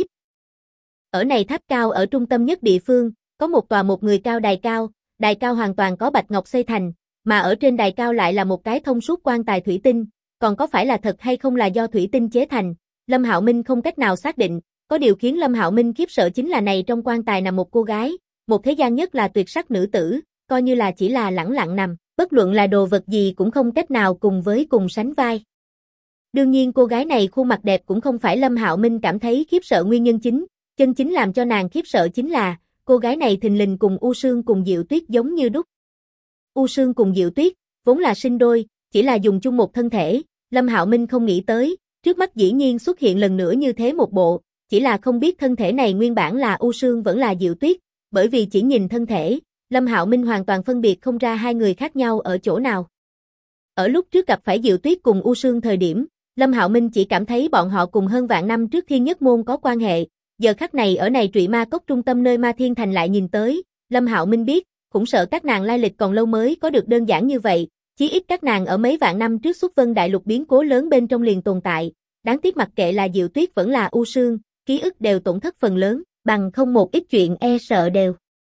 Ở này tháp cao ở trung tâm nhất địa phương, có một tòa một người cao đài cao hoàn toàn có bạch ngọc xây thành, mà ở trên đài cao lại là một cái thông suốt quan tài thủy tinh, còn có phải là thật hay không là do thủy tinh chế thành, Lâm Hạo Minh không cách nào xác định, có điều khiến Lâm Hạo Minh khiếp sợ chính là này trong quan tài nằm một cô gái, một thế gian nhất là tuyệt sắc nữ tử, coi như là chỉ là lẳng lặng nằm, bất luận là đồ vật gì cũng không cách nào cùng sánh vai. Đương nhiên cô gái này khuôn mặt đẹp cũng không phải Lâm Hạo Minh cảm thấy khiếp sợ nguyên nhân chính, chân chính làm cho nàng khiếp sợ chính là, cô gái này thình lình cùng U Sương cùng Diệu Tuyết giống như đúc. U Sương cùng Diệu Tuyết, vốn là sinh đôi, chỉ là dùng chung một thân thể, Lâm Hạo Minh không nghĩ tới, trước mắt dĩ nhiên xuất hiện lần nữa như thế một bộ, chỉ là không biết thân thể này nguyên bản là U Sương vẫn là Diệu Tuyết, bởi vì chỉ nhìn thân thể, Lâm Hạo Minh hoàn toàn phân biệt không ra hai người khác nhau ở chỗ nào. Ở lúc trước gặp phải Diệu Tuyết cùng U Sương thời điểm, Lâm Hạo Minh chỉ cảm thấy bọn họ cùng hơn vạn năm trước Thiên Nhất Môn có quan hệ, giờ khắc này ở này Trụy Ma Cốc trung tâm nơi Ma Thiên Thành lại nhìn tới, Lâm Hạo Minh biết, cũng sợ các nàng lai lịch còn lâu mới có được đơn giản như vậy, chí ít các nàng ở mấy vạn năm trước xuất Vân Đại Lục biến cố lớn bên trong liền tồn tại, đáng tiếc mặc kệ là Diệu Tuyết vẫn là U Sương, ký ức đều tổn thất phần lớn, bằng không một ít chuyện e sợ đều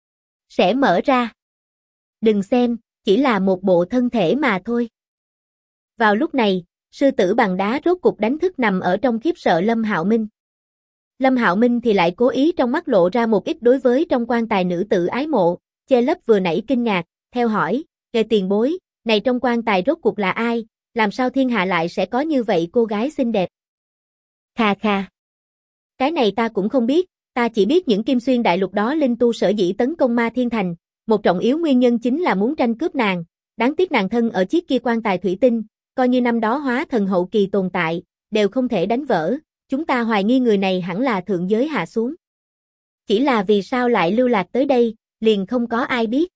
sẽ mở ra. Đừng xem, chỉ là một bộ thân thể mà thôi. Vào lúc này, sư tử bằng đá rốt cục đánh thức nằm ở trong khiếp sợ Lâm Hạo Minh. Lâm Hạo Minh thì lại cố ý trong mắt lộ ra một ít đối với trong quan tài nữ tử ái mộ, che lấp vừa nãy kinh ngạc, theo hỏi, "Kề tiền bối, này trong quan tài rốt cuộc là ai, làm sao thiên hạ lại sẽ có như vậy cô gái xinh đẹp?" Kha kha. Cái này ta cũng không biết, ta chỉ biết những Kim Xuyên Đại Lục đó linh tu sở dĩ tấn công Ma Thiên Thành, một trọng yếu nguyên nhân chính là muốn tranh cướp nàng, đáng tiếc nàng thân ở chiếc kia quan tài thủy tinh, coi như năm đó hóa thần hậu kỳ tồn tại, đều không thể đánh vỡ, chúng ta hoài nghi người này hẳn là thượng giới hạ xuống. Chỉ là vì sao lại lưu lạc tới đây, liền không có ai biết.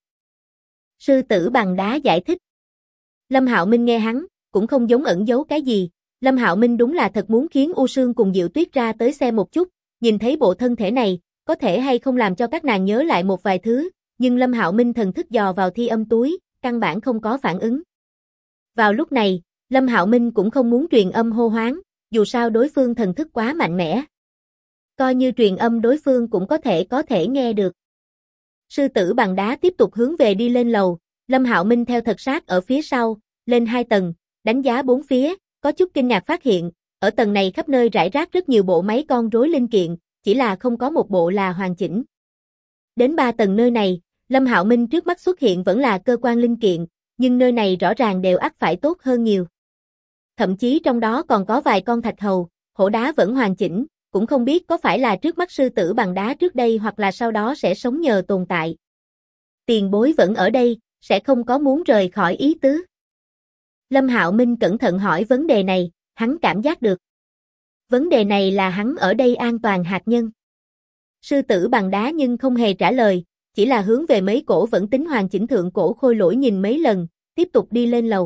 Sư tử bằng đá giải thích. Lâm Hạo Minh nghe hắn, cũng không giống ẩn giấu cái gì, Lâm Hạo Minh đúng là thật muốn khiến U Sương cùng Diệu Tuyết ra tới xem một chút, nhìn thấy bộ thân thể này, có thể hay không làm cho các nàng nhớ lại một vài thứ, nhưng Lâm Hạo Minh thần thức dò vào thi âm túi, căn bản không có phản ứng. Vào lúc này, Lâm Hạo Minh cũng không muốn truyền âm hô hoán, dù sao đối phương thần thức quá mạnh mẽ. Coi như truyền âm đối phương cũng có thể nghe được. Sư tử bằng đá tiếp tục hướng về đi lên lầu, Lâm Hạo Minh theo thật sát ở phía sau, lên 2 tầng, đánh giá bốn phía, có chút kinh ngạc phát hiện, ở tầng này khắp nơi rải rác rất nhiều bộ máy con rối linh kiện, chỉ là không có một bộ là hoàn chỉnh. Đến 3 tầng nơi này, Lâm Hạo Minh trước mắt xuất hiện vẫn là cơ quan linh kiện, nhưng nơi này rõ ràng đều ắt phải tốt hơn nhiều. Thậm chí trong đó còn có vài con thạch hầu, hổ đá vẫn hoàn chỉnh, cũng không biết có phải là trước mắt sư tử bằng đá trước đây hoặc là sau đó sẽ sống nhờ tồn tại. Tiền bối vẫn ở đây, sẽ không có muốn rời khỏi ý tứ. Lâm Hạo Minh cẩn thận hỏi vấn đề này, hắn cảm giác được. Vấn đề này là hắn ở đây an toàn hạt nhân. Sư tử bằng đá nhưng không hề trả lời, chỉ là hướng về mấy cổ vẫn tính hoàn chỉnh thượng cổ khôi lỗi nhìn mấy lần, tiếp tục đi lên lầu.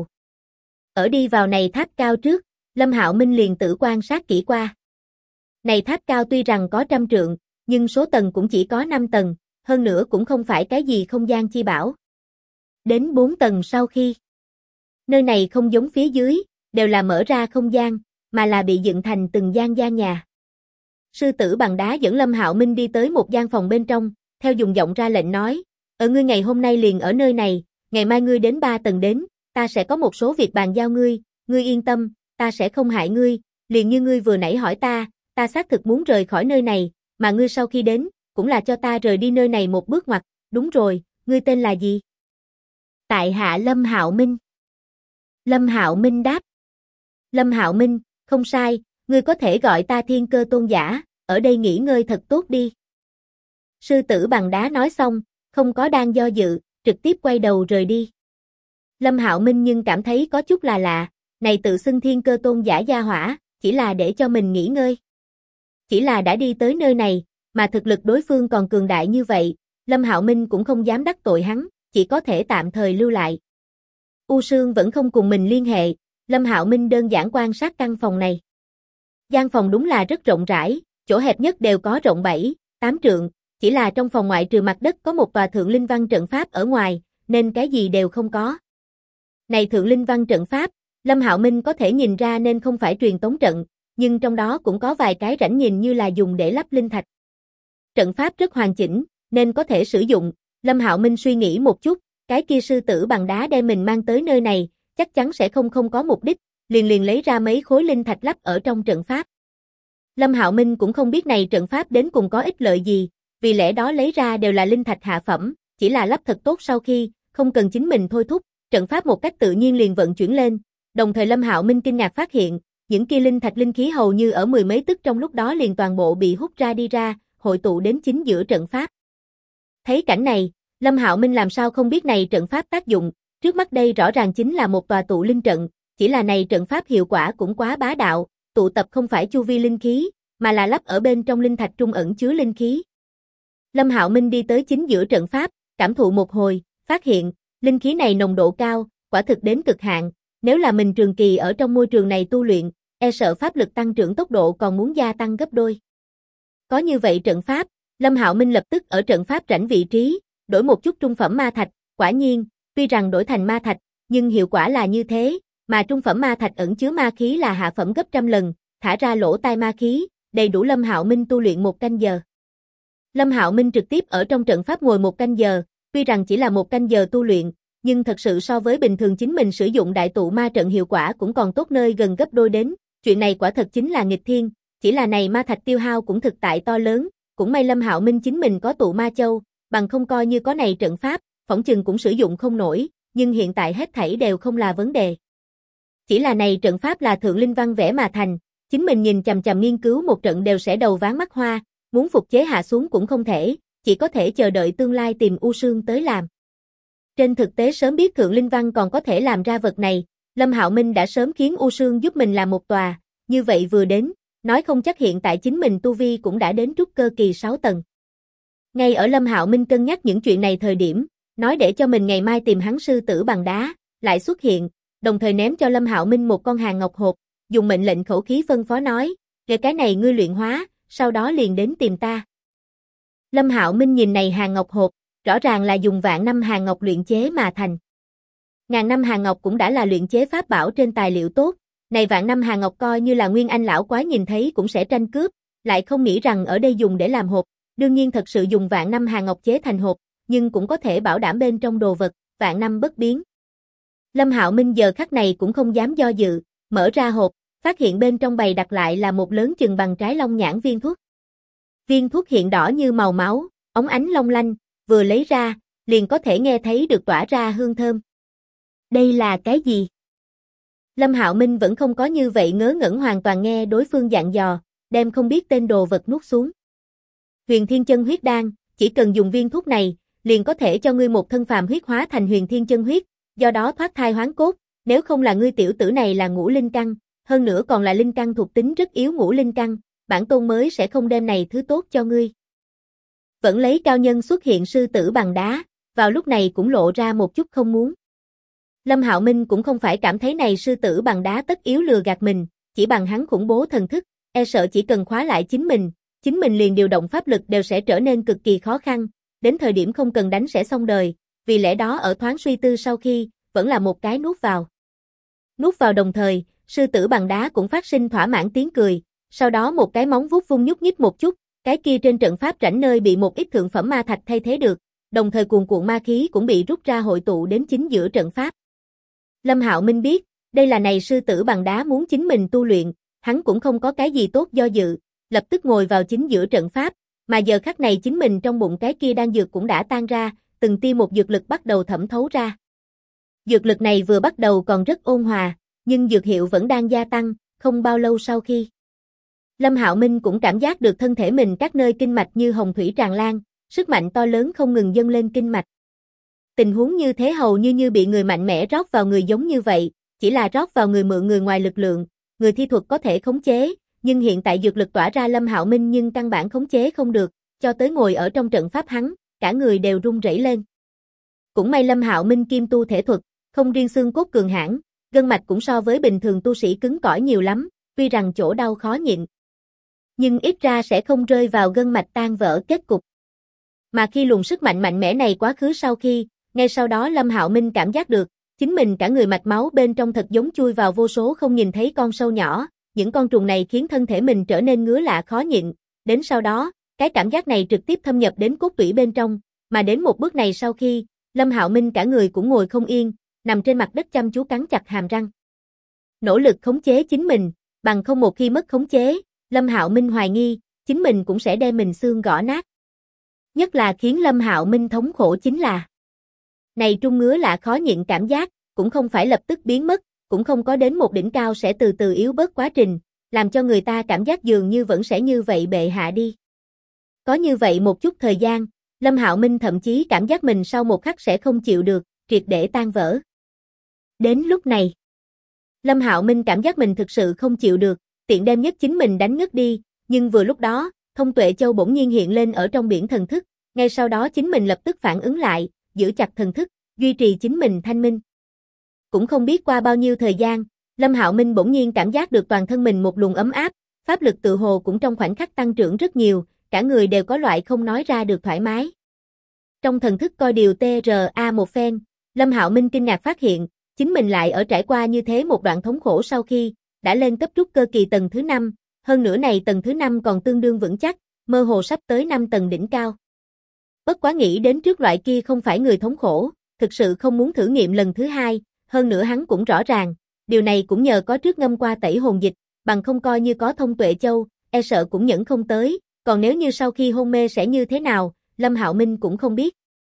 Ở đi vào này tháp cao trước, Lâm Hạo Minh liền tự quan sát kỹ qua. Này tháp cao tuy rằng có 100 trượng, nhưng số tầng cũng chỉ có 5 tầng, hơn nữa cũng không phải cái gì không gian chi bảo. Đến 4 tầng sau khi, nơi này không giống phía dưới, đều là mở ra không gian, mà là bị dựng thành từng gian nhà. Sư tử bằng đá dẫn Lâm Hạo Minh đi tới một gian phòng bên trong, theo dùng giọng ra lệnh nói, ngươi ngày hôm nay liền ở nơi này, ngày mai ngươi đến 3 tầng đến, ta sẽ có một số việc bàn giao ngươi, ngươi yên tâm, ta sẽ không hại ngươi, liền như ngươi vừa nãy hỏi ta xác thực muốn rời khỏi nơi này, mà ngươi sau khi đến, cũng là cho ta rời đi nơi này một bước ngoặt, đúng rồi, ngươi tên là gì? Tại hạ Lâm Hạo Minh. Lâm Hạo Minh đáp. Lâm Hạo Minh, không sai, ngươi có thể gọi ta Thiên Cơ Tôn giả, ở đây nghỉ ngơi thật tốt đi. Sư tử bằng đá nói xong, không có đang do dự, trực tiếp quay đầu rời đi. Lâm Hạo Minh nhưng cảm thấy có chút là lạ, này tự xưng Thiên Cơ Tôn giả gia hỏa, chỉ là để cho mình nghỉ ngơi. Chỉ là đã đi tới nơi này, mà thực lực đối phương còn cường đại như vậy, Lâm Hạo Minh cũng không dám đắc tội hắn, chỉ có thể tạm thời lưu lại. U Sương vẫn không cùng mình liên hệ, Lâm Hạo Minh đơn giản quan sát căn phòng này. Gian phòng đúng là rất rộng rãi, chỗ hẹp nhất đều có rộng 7, 8 trượng, chỉ là trong phòng ngoại trừ mặt đất có một tòa thượng linh văn trận pháp ở ngoài, nên cái gì đều không có. Này thượng linh văn trận pháp, Lâm Hạo Minh có thể nhìn ra nên không phải truyền tống trận, nhưng trong đó cũng có vài cái rãnh nhìn như là dùng để lắp linh thạch. Trận pháp rất hoàn chỉnh, nên có thể sử dụng, Lâm Hạo Minh suy nghĩ một chút, cái kia sư tử bằng đá đem mình mang tới nơi này, chắc chắn sẽ không có mục đích, liền lấy ra mấy khối linh thạch lắp ở trong trận pháp. Lâm Hạo Minh cũng không biết này trận pháp đến cùng có ích lợi gì, vì lẽ đó lấy ra đều là linh thạch hạ phẩm, chỉ là lắp thật tốt sau khi, không cần chính mình thôi thúc, trận pháp một cách tự nhiên liền vận chuyển lên, đồng thời Lâm Hạo Minh kinh ngạc phát hiện, những kia linh thạch linh khí hầu như ở mười mấy tức trong lúc đó liền toàn bộ bị hút ra đi ra, hội tụ đến chính giữa trận pháp. Thấy cảnh này, Lâm Hạo Minh làm sao không biết này trận pháp tác dụng, trước mắt đây rõ ràng chính là một tòa tụ linh trận, chỉ là này trận pháp hiệu quả cũng quá bá đạo, tụ tập không phải chu vi linh khí, mà là lắp ở bên trong linh thạch trung ẩn chứa linh khí. Lâm Hạo Minh đi tới chính giữa trận pháp, cảm thụ một hồi, phát hiện, linh khí này nồng độ cao, quả thực đến cực hạn, nếu là mình trường kỳ ở trong môi trường này tu luyện, e sợ pháp lực tăng trưởng tốc độ còn muốn gia tăng gấp đôi. Có như vậy trận pháp, Lâm Hạo Minh lập tức ở trận pháp rảnh vị trí, đổi một chút trung phẩm ma thạch, quả nhiên, tuy rằng đổi thành ma thạch, nhưng hiệu quả là như thế, mà trung phẩm ma thạch ẩn chứa ma khí là hạ phẩm gấp trăm lần, thả ra lỗ tai ma khí, đầy đủ Lâm Hạo Minh tu luyện 1 canh giờ. Lâm Hạo Minh trực tiếp ở trong trận pháp ngồi 1 canh giờ, tuy rằng chỉ là 1 canh giờ tu luyện, nhưng thật sự so với bình thường chính mình sử dụng đại tụ ma trận hiệu quả cũng còn tốt nơi gần gấp đôi đến, chuyện này quả thật chính là nghịch thiên, chỉ là này ma thạch tiêu hao cũng thực tại to lớn, cũng may Lâm Hạo Minh chính mình có tụ ma châu, bằng không coi như có này trận pháp, phỏng chừng cũng sử dụng không nổi, nhưng hiện tại hết thảy đều không là vấn đề. Chỉ là này trận pháp là thượng linh văn vẽ mà thành, chính mình nhìn chằm chằm nghiên cứu một trận đều sẽ đầu váng mắt hoa, muốn phục chế hạ xuống cũng không thể, chỉ có thể chờ đợi tương lai tìm U Sương tới làm. Trên thực tế sớm biết thượng linh văn còn có thể làm ra vật này, Lâm Hạo Minh đã sớm khiến U Sương giúp mình làm một tòa, như vậy vừa đến, nói không chắc hiện tại chính mình tu vi cũng đã đến trúc cơ kỳ 6 tầng. Ngay ở Lâm Hạo Minh cân nhắc những chuyện này thời điểm, nói để cho mình ngày mai tìm hắn sư tử bằng đá, lại xuất hiện, đồng thời ném cho Lâm Hạo Minh một con hàng ngọc hộp, dùng mệnh lệnh khẩu khí phân phó nói, "Để cái này ngươi luyện hóa, sau đó liền đến tìm ta." Lâm Hạo Minh nhìn này hàng ngọc hộp, rõ ràng là dùng vạn năm hàng ngọc luyện chế mà thành. Ngàn năm hàng ngọc cũng đã là luyện chế pháp bảo trên tài liệu tốt, này vạn năm hàng ngọc coi như là Nguyên Anh lão quái nhìn thấy cũng sẽ tranh cướp, lại không nghĩ rằng ở đây dùng để làm hộp, đương nhiên thật sự dùng vạn năm hàng ngọc chế thành hộp, nhưng cũng có thể bảo đảm bên trong đồ vật, vạn năm bất biến. Lâm Hạo Minh giờ khắc này cũng không dám do dự, mở ra hộp, phát hiện bên trong bày đặt lại là một lớn chừng bằng trái long nhãn viên thuốc. Viên thuốc hiện đỏ như màu máu, óng ánh long lanh, vừa lấy ra, liền có thể nghe thấy được tỏa ra hương thơm. Đây là cái gì? Lâm Hạo Minh vẫn không có như vậy ngớ ngẩn hoàn toàn nghe đối phương dặn dò, đem không biết tên đồ vật nuốt xuống. Huyền Thiên Chân Huyết Đan, chỉ cần dùng viên thuốc này, liền có thể cho ngươi một thân phàm huyết hóa thành Huyền Thiên Chân Huyết, do đó thoát thai hoán cốt, nếu không là ngươi tiểu tử này là ngũ linh căn, hơn nữa còn là linh căn thuộc tính rất yếu ngũ linh căn, bản tôn mới sẽ không đem này thứ tốt cho ngươi. Vẫn lấy cao nhân xuất hiện sư tử bằng đá, vào lúc này cũng lộ ra một chút không muốn. Lâm Hạo Minh cũng không phải cảm thấy này sư tử bằng đá tất yếu lừa gạt mình, chỉ bằng hắn khủng bố thần thức, e sợ chỉ cần khóa lại chính mình liền điều động pháp lực đều sẽ trở nên cực kỳ khó khăn, đến thời điểm không cần đánh sẽ xong đời, vì lẽ đó ở thoáng suy tư sau khi, vẫn là một cái nuốt vào. Nuốt vào đồng thời, sư tử bằng đá cũng phát sinh thỏa mãn tiếng cười, sau đó một cái móng vuốt vung nhúc nhích một chút, cái kia trên trận pháp rãnh nơi bị một ít thượng phẩm ma thạch thay thế được, đồng thời cuồn cuộn ma khí cũng bị rút ra hội tụ đến chính giữa trận pháp. Lâm Hạo Minh biết, đây là này sư tử bằng đá muốn chính mình tu luyện, hắn cũng không có cái gì tốt do dự, lập tức ngồi vào chính giữa trận pháp, mà giờ khắc này chính mình trong bụng cái kia đan dược cũng đã tan ra, từng tia một dược lực bắt đầu thẩm thấu ra. Dược lực này vừa bắt đầu còn rất ôn hòa, nhưng dược hiệu vẫn đang gia tăng, không bao lâu sau khi. Lâm Hạo Minh cũng cảm giác được thân thể mình các nơi kinh mạch như hồng thủy tràn lan, sức mạnh to lớn không ngừng dâng lên kinh mạch. Tình huống như thế hầu như bị người mạnh mẽ rót vào người giống như vậy, chỉ là rót vào người mượn người ngoài lực lượng, người thi thuật có thể khống chế, nhưng hiện tại dược lực tỏa ra Lâm Hạo Minh nhưng căn bản khống chế không được, cho tới ngồi ở trong trận pháp hắn, cả người đều run rẩy lên. Cũng may Lâm Hạo Minh kim tu thể thuật, không riêng xương cốt cường hãn, gân mạch cũng so với bình thường tu sĩ cứng cỏi nhiều lắm, tuy rằng chỗ đau khó nhịn, nhưng ít ra sẽ không rơi vào gân mạch tan vỡ kết cục. Mà khi luồng sức mạnh mạnh mẽ này quá khứ sau khi, ngay sau đó Lâm Hạo Minh cảm giác được, chính mình cả người mạch máu bên trong thật giống chui vào vô số không nhìn thấy con sâu nhỏ, những con trùng này khiến thân thể mình trở nên ngứa lạ khó nhịn, đến sau đó, cái cảm giác này trực tiếp thâm nhập đến cốt tủy bên trong, mà đến một bước này sau khi, Lâm Hạo Minh cả người cũng ngồi không yên, nằm trên mặt đất chăm chú cắn chặt hàm răng. Nỗ lực khống chế chính mình, bằng không một khi mất khống chế, Lâm Hạo Minh hoài nghi, chính mình cũng sẽ đem mình xương gõ nát. Nhất là khiến Lâm Hạo Minh thống khổ chính là này trung ngứa lạ khó nhịn cảm giác, cũng không phải lập tức biến mất, cũng không có đến một đỉnh cao sẽ từ từ yếu bớt quá trình, làm cho người ta cảm giác dường như vẫn sẽ như vậy bệ hạ đi. Có như vậy một chút thời gian, Lâm Hạo Minh thậm chí cảm giác mình sau một khắc sẽ không chịu được, triệt để tan vỡ. Đến lúc này, Lâm Hạo Minh cảm giác mình thực sự không chịu được, tiện đem nhất chính mình đánh ngất đi, nhưng vừa lúc đó, Thông Tuệ Châu bỗng nhiên hiện lên ở trong biển thần thức, ngay sau đó chính mình lập tức phản ứng lại, giữ chặt thần thức, duy trì chính mình thanh minh. Cũng không biết qua bao nhiêu thời gian, Lâm Hạo Minh bỗng nhiên cảm giác được toàn thân mình một luồng ấm áp, pháp lực tự hồ cũng trong khoảnh khắc tăng trưởng rất nhiều, cả người đều có loại không nói ra được thoải mái. Trong thần thức coi điều TRA một phen, Lâm Hạo Minh kinh ngạc phát hiện, chính mình lại ở trải qua như thế một đoạn thống khổ sau khi đã lên cấp trúc cơ kỳ tầng thứ 5, hơn nữa này tầng thứ 5 còn tương đương vững chắc, mơ hồ sắp tới 5 tầng đỉnh cao. Bất quá nghĩ đến trước loại kia không phải người thống khổ, thực sự không muốn thử nghiệm lần thứ 2, hơn nữa hắn cũng rõ ràng, điều này cũng nhờ có trước ngâm qua tẩy hồn dịch, bằng không coi như có Thông Tuệ Châu, e sợ cũng nhẫn không tới, còn nếu như sau khi hôn mê sẽ như thế nào, Lâm Hạo Minh cũng không biết.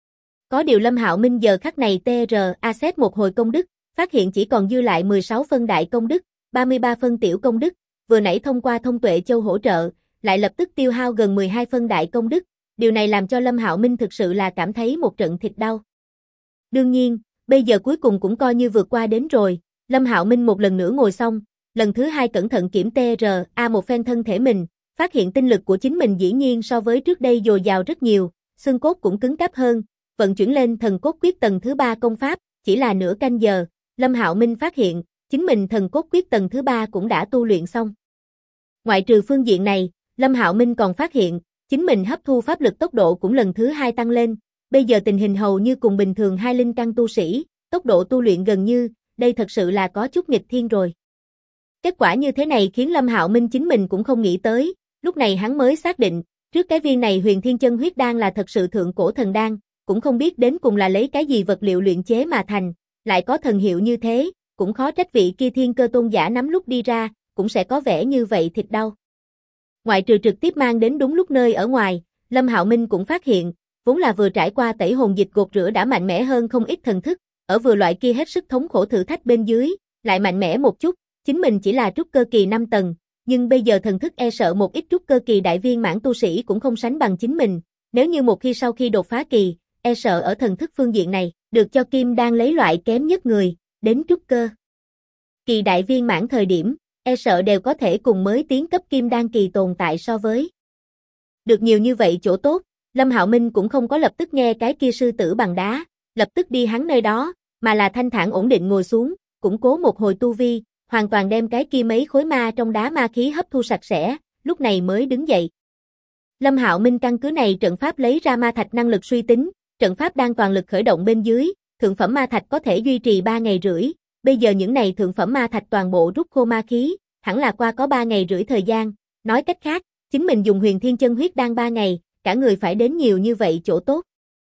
Có điều Lâm Hạo Minh giờ khắc này TRA xét một hồi công đức, phát hiện chỉ còn dư lại 16 phân đại công đức, 33 phân tiểu công đức, vừa nãy thông qua Thông Tuệ Châu hỗ trợ, lại lập tức tiêu hao gần 12 phân đại công đức, điều này làm cho Lâm Hạo Minh thực sự là cảm thấy một trận thịt đau. Đương nhiên, bây giờ cuối cùng cũng coi như vượt qua đến rồi, Lâm Hạo Minh một lần nữa ngồi xong, lần thứ 2 cẩn thận kiểm TRA một phen thân thể mình, phát hiện tinh lực của chính mình dĩ nhiên so với trước đây dồi dào rất nhiều, xương cốt cũng cứng cáp hơn, vận chuyển lên thần cốt quyết tầng thứ 3 công pháp, chỉ là nửa canh giờ, Lâm Hạo Minh phát hiện, chính mình thần cốt quyết tầng thứ 3 cũng đã tu luyện xong. Ngoại trừ phương diện này, Lâm Hạo Minh còn phát hiện, chính mình hấp thu pháp lực tốc độ cũng lần thứ 2 tăng lên, bây giờ tình hình hầu như cùng bình thường hai linh căn tu sĩ, tốc độ tu luyện gần như, đây thật sự là có chút nghịch thiên rồi. Kết quả như thế này khiến Lâm Hạo Minh chính mình cũng không nghĩ tới, lúc này hắn mới xác định, trước cái viên này Huyền Thiên Chân Huyết Đan là thật sự thượng cổ thần đan, cũng không biết đến cùng là lấy cái gì vật liệu luyện chế mà thành, lại có thần hiệu như thế, cũng khó trách vị kia Thiên Cơ Tôn giả nắm lúc đi ra, cũng sẽ có vẻ như vậy thịt đau. Ngoại trừ trực tiếp mang đến đúng lúc nơi ở ngoài, Lâm Hạo Minh cũng phát hiện, vốn là vừa trải qua tẩy hồn dịch gột rửa đã mạnh mẽ hơn không ít thần thức, ở vừa loại kia hết sức thống khổ thử thách bên dưới, lại mạnh mẽ một chút, chính mình chỉ là trúc cơ kỳ 5 tầng, nhưng bây giờ thần thức e sợ một ít trúc cơ kỳ đại viên mãn tu sĩ cũng không sánh bằng chính mình, nếu như một khi sau khi đột phá kỳ, e sợ ở thần thức phương diện này, được cho Kim đang lấy loại kém nhất người, đến trúc cơ kỳ đại viên mãn thời điểm, e sợ đều có thể cùng mới tiến cấp Kim đan kỳ tồn tại so với. Được nhiều như vậy chỗ tốt, Lâm Hạo Minh cũng không có lập tức nghe cái kia sư tử bằng đá, lập tức đi hắn nơi đó, mà là thanh thản ổn định ngồi xuống, củng cố một hồi tu vi, hoàn toàn đem cái kia mấy khối ma trong đá ma khí hấp thu sạch sẽ, lúc này mới đứng dậy. Lâm Hạo Minh căn cứ này trận pháp lấy ra ma thạch năng lực suy tính, trận pháp đang toàn lực khởi động bên dưới, thượng phẩm ma thạch có thể duy trì 3 ngày rưỡi, bây giờ những này thượng phẩm ma thạch toàn bộ rút khô ma khí, hẳn là qua có 3 ngày rưỡi thời gian, nói cách khác, chính mình dùng Huyền Thiên Chân Huyết Đan 3 ngày, cả người phải đến nhiều như vậy chỗ tốt.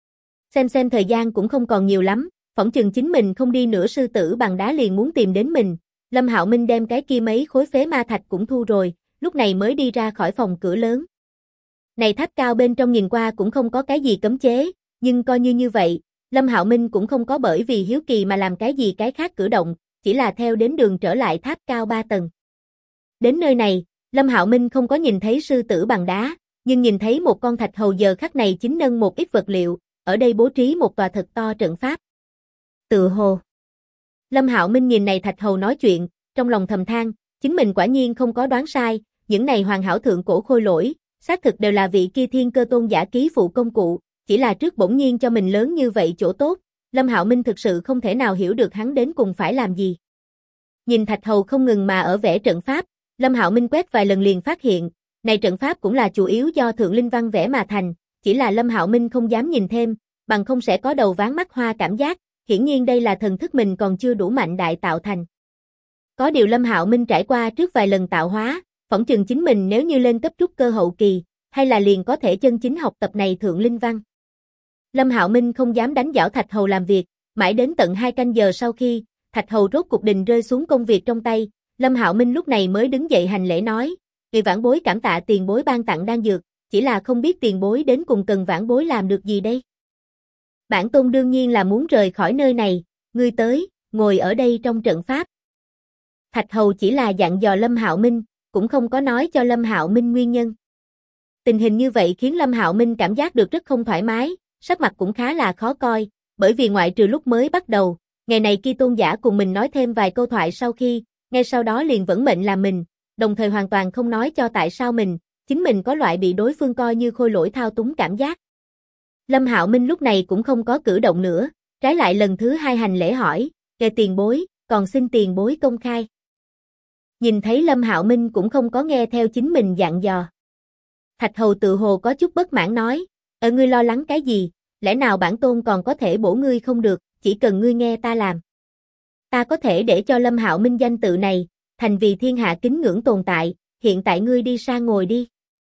Xem thời gian cũng không còn nhiều lắm, phỏng chừng chính mình không đi nữa sư tử bằng đá liền muốn tìm đến mình. Lâm Hạo Minh đem cái kia mấy khối phế ma thạch cũng thu rồi, lúc này mới đi ra khỏi phòng cửa lớn. Này tháp cao bên trong nhìn qua cũng không có cái gì cấm chế, nhưng coi như vậy, Lâm Hạo Minh cũng không có bởi vì hiếu kỳ mà làm cái gì cái khác cử động, chỉ là theo đến đường trở lại tháp cao 3 tầng. Đến nơi này, Lâm Hạo Minh không có nhìn thấy sư tử bằng đá, nhưng nhìn thấy một con thạch hầu giờ khắc này chính nâng một ít vật liệu, ở đây bố trí một tòa thật to trận pháp. Tự hồ. Lâm Hạo Minh nhìn này thạch hầu nói chuyện, trong lòng thầm than, chính mình quả nhiên không có đoán sai, những này hoàn hảo thượng cổ khôi lỗi, xác thực đều là vị kia Thiên Cơ Tôn giả ký phụ công cụ, chỉ là trước bỗng nhiên cho mình lớn như vậy chỗ tốt, Lâm Hạo Minh thực sự không thể nào hiểu được hắn đến cùng phải làm gì. Nhìn thạch hầu không ngừng mà ở vẽ trận pháp, Lâm Hạo Minh quét vài lần liền phát hiện, này trận pháp cũng là chủ yếu do Thượng Linh Văn vẽ mà thành, chỉ là Lâm Hạo Minh không dám nhìn thêm, bằng không sẽ có đầu ván mắt hoa cảm giác, hiển nhiên đây là thần thức mình còn chưa đủ mạnh đại tạo thành. Có điều Lâm Hạo Minh trải qua trước vài lần tạo hóa, phỏng chừng chính mình nếu như lên cấp trúc cơ hậu kỳ, hay là liền có thể chân chính học tập này Thượng Linh Văn. Lâm Hạo Minh không dám đánh giảo thạch hầu làm việc, mãi đến tận 2 canh giờ sau khi, thạch hầu rốt cục đình rơi xuống công việc trong tay, Lâm Hạo Minh lúc này mới đứng dậy hành lễ nói, người vãn bối cảm tạ tiền bối ban tặng đan dược, chỉ là không biết tiền bối đến cùng cần vãn bối làm được gì đây. Bản tôn đương nhiên là muốn rời khỏi nơi này, ngươi tới, ngồi ở đây trong trận pháp. Thạch hầu chỉ là dặn dò Lâm Hạo Minh, cũng không có nói cho Lâm Hạo Minh nguyên nhân. Tình hình như vậy khiến Lâm Hạo Minh cảm giác được rất không thoải mái, sắc mặt cũng khá là khó coi, bởi vì ngoại trừ lúc mới bắt đầu, ngày này kia tôn giả cùng mình nói thêm vài câu thoại sau khi, ngay sau đó liền vẫn mệnh làm mình, đồng thời hoàn toàn không nói cho tại sao mình, chính mình có loại bị đối phương coi như khôi lỗi thao túng cảm giác. Lâm Hạo Minh lúc này cũng không có cử động nữa, trái lại lần thứ hai hành lễ hỏi, kệ tiền bối, còn xin tiền bối công khai. Nhìn thấy Lâm Hạo Minh cũng không có nghe theo chính mình dặn dò. Thạch Hầu tự hồ có chút bất mãn nói, ngươi lo lắng cái gì, lẽ nào bản tôn còn có thể bổ ngươi không được, chỉ cần ngươi nghe ta làm. Ta có thể để cho Lâm Hạo Minh danh tự này, thành vì thiên hạ kính ngưỡng tồn tại, hiện tại ngươi đi sang ngồi đi.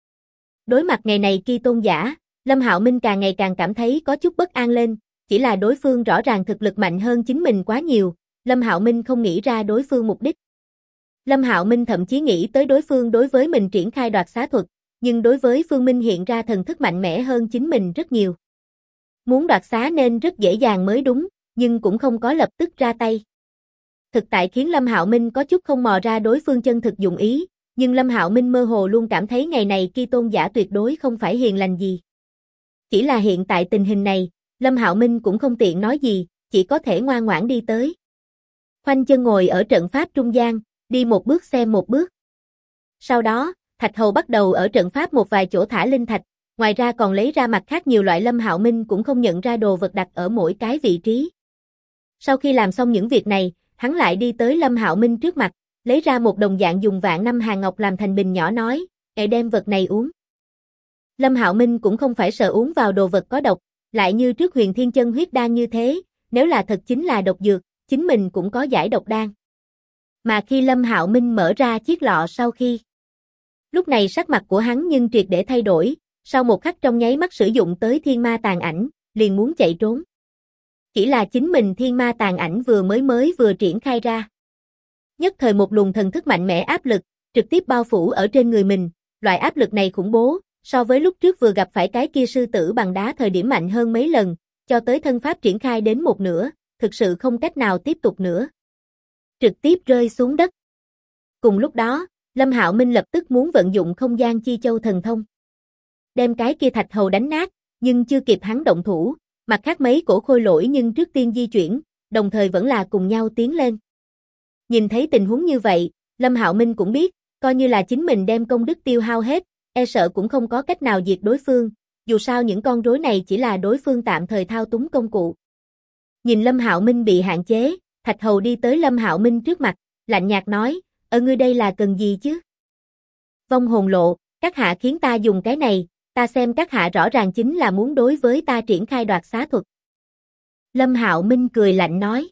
Đối mặt ngày này kia tôn giả, Lâm Hạo Minh càng ngày càng cảm thấy có chút bất an lên, chỉ là đối phương rõ ràng thực lực mạnh hơn chính mình quá nhiều, Lâm Hạo Minh không nghĩ ra đối phương mục đích. Lâm Hạo Minh thậm chí nghĩ tới đối phương đối với mình triển khai đoạt xá thuật, nhưng đối với Phương Minh hiện ra thần thức mạnh mẽ hơn chính mình rất nhiều. Muốn đoạt xá nên rất dễ dàng mới đúng, nhưng cũng không có lập tức ra tay. Thực tại khiến Lâm Hạo Minh có chút không mò ra đối phương chân thực dụng ý, nhưng Lâm Hạo Minh mơ hồ luôn cảm thấy ngày này kia tôn giả tuyệt đối không phải hiền lành gì. Chỉ là hiện tại tình hình này, Lâm Hạo Minh cũng không tiện nói gì, chỉ có thể ngoan ngoãn đi tới. Khoanh chân ngồi ở trận pháp trung gian, đi một bước xem một bước. Sau đó, Thạch Hầu bắt đầu ở trận pháp một vài chỗ thả linh thạch, ngoài ra còn lấy ra mặt khác nhiều loại Lâm Hạo Minh cũng không nhận ra đồ vật đặt ở mỗi cái vị trí. Sau khi làm xong những việc này, hắn lại đi tới Lâm Hạo Minh trước mặt, lấy ra một đồng dạng dùng vạn năm hàng ngọc làm thành bình nhỏ nói, đem vật này uống. Lâm Hạo Minh cũng không phải sợ uống vào đồ vật có độc, lại như trước Huyền Thiên Chân huyết đan như thế, nếu là thật chính là độc dược, chính mình cũng có giải độc đan. Mà khi Lâm Hạo Minh mở ra chiếc lọ sau khi, lúc này sắc mặt của hắn nhưng triệt để thay đổi, sau một khắc trong nháy mắt sử dụng tới thiên ma tàn ảnh, liền muốn chạy trốn. Chỉ là chính mình thiên ma tàn ảnh vừa triển khai ra. Nhất thời một luồng thần thức mạnh mẽ áp lực, trực tiếp bao phủ ở trên người mình, loại áp lực này khủng bố, so với lúc trước vừa gặp phải cái kia sư tử bằng đá thời điểm mạnh hơn mấy lần, cho tới thân pháp triển khai đến một nửa, thực sự không cách nào tiếp tục nữa. Trực tiếp rơi xuống đất. Cùng lúc đó, Lâm Hạo Minh lập tức muốn vận dụng không gian chi châu thần thông. Đem cái kia Thạch Hầu đánh nát, nhưng chưa kịp hắn động thủ, mặt khác mấy cổ khôi lỗi nhưng trước tiên di chuyển, đồng thời vẫn là cùng nhau tiến lên. Nhìn thấy tình huống như vậy, Lâm Hạo Minh cũng biết, coi như là chính mình đem công đức tiêu hao hết, e sợ cũng không có cách nào diệt đối phương, dù sao những con rối này chỉ là đối phương tạm thời thao túng công cụ. Nhìn Lâm Hạo Minh bị hạn chế, Thạch Hầu đi tới Lâm Hạo Minh trước mặt, lạnh nhạt nói, ngươi đây là cần gì chứ? Vong hồn lộ, các hạ khiến ta dùng cái này, ta xem các hạ rõ ràng chính là muốn đối với ta triển khai đoạt xá thuật. Lâm Hạo Minh cười lạnh nói.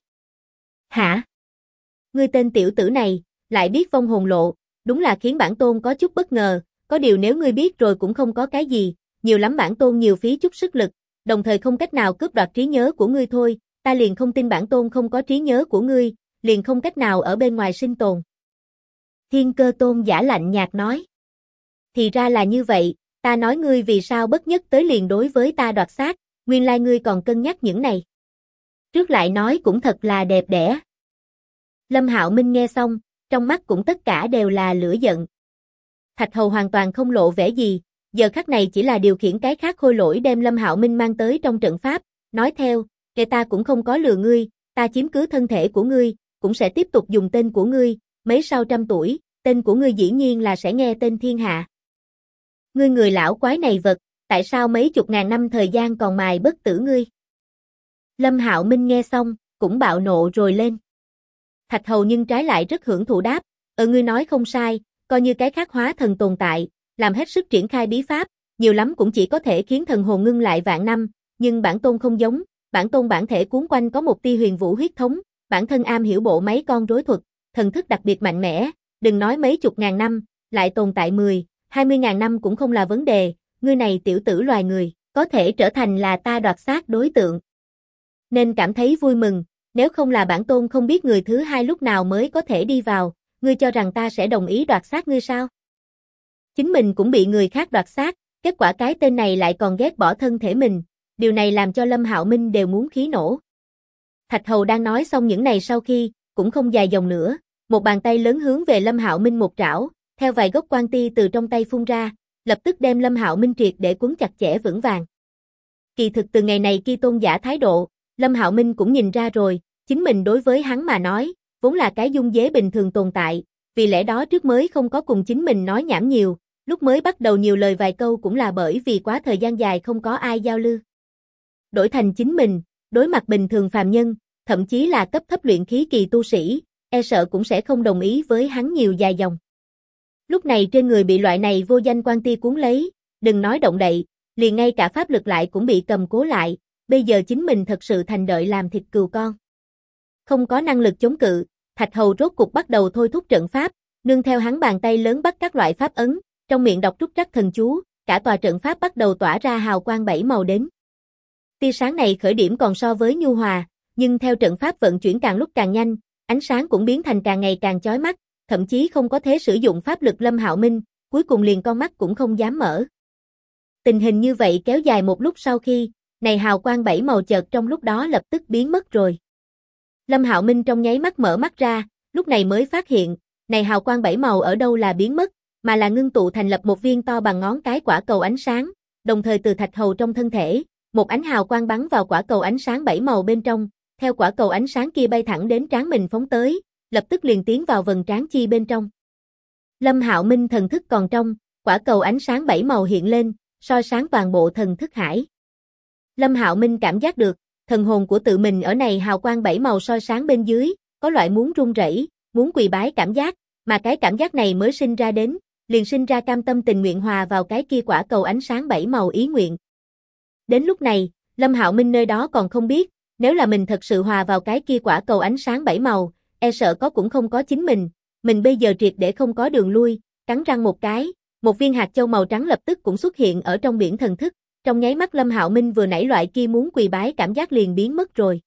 Hả? Ngươi tên tiểu tử này, lại biết vong hồn lộ, đúng là khiến bản tôn có chút bất ngờ, có điều nếu ngươi biết rồi cũng không có cái gì, nhiều lắm bản tôn nhiều phí chút sức lực, đồng thời không cách nào cướp đoạt trí nhớ của ngươi thôi, ta liền không tin bản tôn không có trí nhớ của ngươi, liền không cách nào ở bên ngoài sinh tồn. Thiên Cơ Tôn giả lạnh nhạt nói. Thì ra là như vậy, ta nói ngươi vì sao bất nhất tới liền đối với ta đoạt xác, nguyên lai ngươi còn cân nhắc những này. Trước lại nói cũng thật là đẹp đẽ. Lâm Hạo Minh nghe xong, trong mắt cũng tất cả đều là lửa giận. Thạch Hầu hoàn toàn không lộ vẻ gì, giờ khắc này chỉ là điều khiển cái khác khôi lỗi đem Lâm Hạo Minh mang tới trong trận pháp, nói theo, kể ta cũng không có lừa ngươi, ta chiếm cứ thân thể của ngươi, cũng sẽ tiếp tục dùng tên của ngươi, mấy sau trăm tuổi, tên của ngươi dĩ nhiên là sẽ nghe tên thiên hạ. Ngươi người lão quái này vật, tại sao mấy chục ngàn năm thời gian còn mài bất tử ngươi? Lâm Hạo Minh nghe xong, cũng bạo nộ rồi lên. Thạch Hầu nhưng trái lại rất hưởng thụ đáp, ngươi nói không sai, coi như cái khác hóa thần tồn tại, làm hết sức triển khai bí pháp, nhiều lắm cũng chỉ có thể khiến thần hồn ngưng lại vạn năm, nhưng bản tôn không giống, bản tôn bản thể cuốn quanh có một tia huyền vũ huyết thống, bản thân am hiểu bộ mấy con rối thuật, thần thức đặc biệt mạnh mẽ, đừng nói mấy chục ngàn năm, lại tồn tại 10, 20 ngàn năm cũng không là vấn đề, ngươi này tiểu tử loài người, có thể trở thành là ta đoạt xác đối tượng. Nên cảm thấy vui mừng, nếu không là bản tôn không biết người thứ hai lúc nào mới có thể đi vào, ngươi cho rằng ta sẽ đồng ý đoạt xác ngươi sao? Chính mình cũng bị người khác đoạt xác, kết quả cái tên này lại còn ghét bỏ thân thể mình, điều này làm cho Lâm Hạo Minh đều muốn khí nổ. Thạch Hầu đang nói xong những này sau khi, cũng không dài dòng nữa, một bàn tay lớn hướng về Lâm Hạo Minh một trảo, theo vài gốc quan ti từ trong tay phun ra, lập tức đem Lâm Hạo Minh triệt để cuốn chặt chẽ vững vàng. Kỳ thực từ ngày này kia tôn giả thái độ, Lâm Hạo Minh cũng nhìn ra rồi, chính mình đối với hắn mà nói, vốn là cái dung dế bình thường tồn tại, vì lẽ đó trước mới không có cùng chính mình nói nhảm nhiều, Lúc mới bắt đầu nhiều lời vài câu cũng là bởi vì quá thời gian dài không có ai giao lưu. Đổi thành chính mình, đối mặt bình thường phàm nhân, thậm chí là cấp thấp luyện khí kỳ tu sĩ, e sợ cũng sẽ không đồng ý với hắn nhiều dài dòng. Lúc này trên người bị loại này vô danh quan tia cuốn lấy, đừng nói động đậy, liền ngay cả pháp lực lại cũng bị cầm cố lại, bây giờ chính mình thật sự thành đợi làm thịt cừu con. Không có năng lực chống cự, Thạch Hầu rốt cục bắt đầu thôi thúc trận pháp, nương theo hắn bàn tay lớn bắt các loại pháp ấn, trong miệng đọc trúc trắc thần chú, cả tòa trận pháp bắt đầu tỏa ra hào quang 7 màu đến. Tia sáng này khởi điểm còn so với nhu hòa, nhưng theo trận pháp vận chuyển càng lúc càng nhanh, ánh sáng cũng biến thành càng ngày càng chói mắt, thậm chí không có thế sử dụng pháp lực Lâm Hạo Minh, cuối cùng liền con mắt cũng không dám mở. Tình hình như vậy kéo dài một lúc sau khi, này hào quang 7 màu chợt trong lúc đó lập tức biến mất rồi. Lâm Hạo Minh trong nháy mắt mở mắt ra, lúc này mới phát hiện, này hào quang 7 màu ở đâu là biến mất, mà là ngưng tụ thành lập một viên to bằng ngón cái quả cầu ánh sáng, đồng thời từ Thạch Hầu trong thân thể, một ánh hào quang bắn vào quả cầu ánh sáng 7 màu bên trong, theo quả cầu ánh sáng kia bay thẳng đến trán mình phóng tới, lập tức liền tiến vào vầng trán chi bên trong. Lâm Hạo Minh thần thức còn trong, quả cầu ánh sáng 7 màu hiện lên, soi sáng toàn bộ thần thức hải. Lâm Hạo Minh cảm giác được, thần hồn của tự mình ở này hào quang 7 màu soi sáng bên dưới, có loại muốn run rẩy, muốn quỳ bái cảm giác, mà cái cảm giác này mới sinh ra đến, liền sinh ra cam tâm tình nguyện hòa vào cái kia quả cầu ánh sáng 7 màu ý nguyện. Đến lúc này, Lâm Hạo Minh nơi đó còn không biết, nếu là mình thật sự hòa vào cái kia quả cầu ánh sáng 7 màu, e sợ có cũng không có chính mình bây giờ triệt để không có đường lui, cắn răng một cái, một viên hạt châu màu trắng lập tức cũng xuất hiện ở trong biển thần thức, trong nháy mắt Lâm Hạo Minh vừa nãy loại kia muốn quỳ bái cảm giác liền biến mất rồi.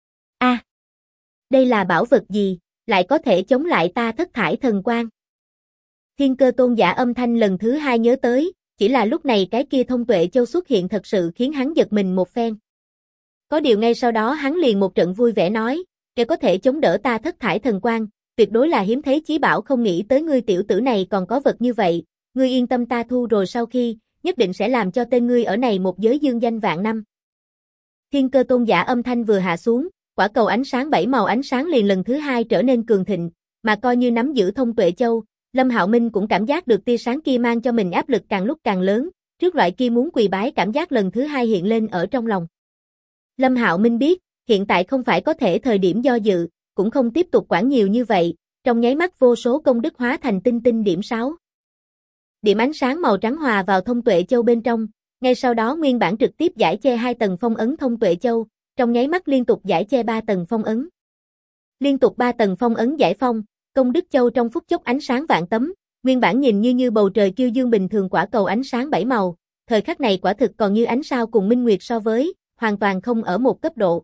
Đây là bảo vật gì, lại có thể chống lại ta thất thải thần quang? Thiên Cơ Tôn giả âm thanh lần thứ hai nhớ tới, chỉ là lúc này cái kia thông tuệ châu xuất hiện thật sự khiến hắn giật mình một phen. Có điều ngay sau đó hắn liền một trận vui vẻ nói, kẻ có thể chống đỡ ta thất thải thần quang, tuyệt đối là hiếm thấy chí bảo, không nghĩ tới ngươi tiểu tử này còn có vật như vậy, ngươi yên tâm, ta thu rồi sau khi, nhất định sẽ làm cho tên ngươi ở này một giới dương danh vạn năm. Thiên Cơ Tôn giả âm thanh vừa hạ xuống, quả cầu ánh sáng 7 màu ánh sáng liền lần thứ hai trở nên cường thịnh, mà coi như nắm giữ thông tuệ châu, Lâm Hạo Minh cũng cảm giác được tia sáng kia mang cho mình áp lực càng lúc càng lớn, trước loại kia muốn quỳ bái cảm giác lần thứ hai hiện lên ở trong lòng. Lâm Hạo Minh biết, hiện tại không phải có thể thời điểm do dự, cũng không tiếp tục quản nhiều như vậy, trong nháy mắt vô số công đức hóa thành tinh tinh điểm 6. Điểm ánh sáng màu trắng hòa vào thông tuệ châu bên trong, ngay sau đó nguyên bản trực tiếp giải che 2 tầng phong ấn thông tuệ châu, trong nháy mắt liên tục giải che 3 tầng phong ấn. Liên tục 3 tầng phong ấn giải phong, công đức châu trong phút chốc ánh sáng vạn tấm, nguyên bản nhìn như bầu trời kiêu dương bình thường quả cầu ánh sáng 7 màu, thời khắc này quả thực còn như ánh sao cùng minh nguyệt so với, hoàn toàn không ở một cấp độ.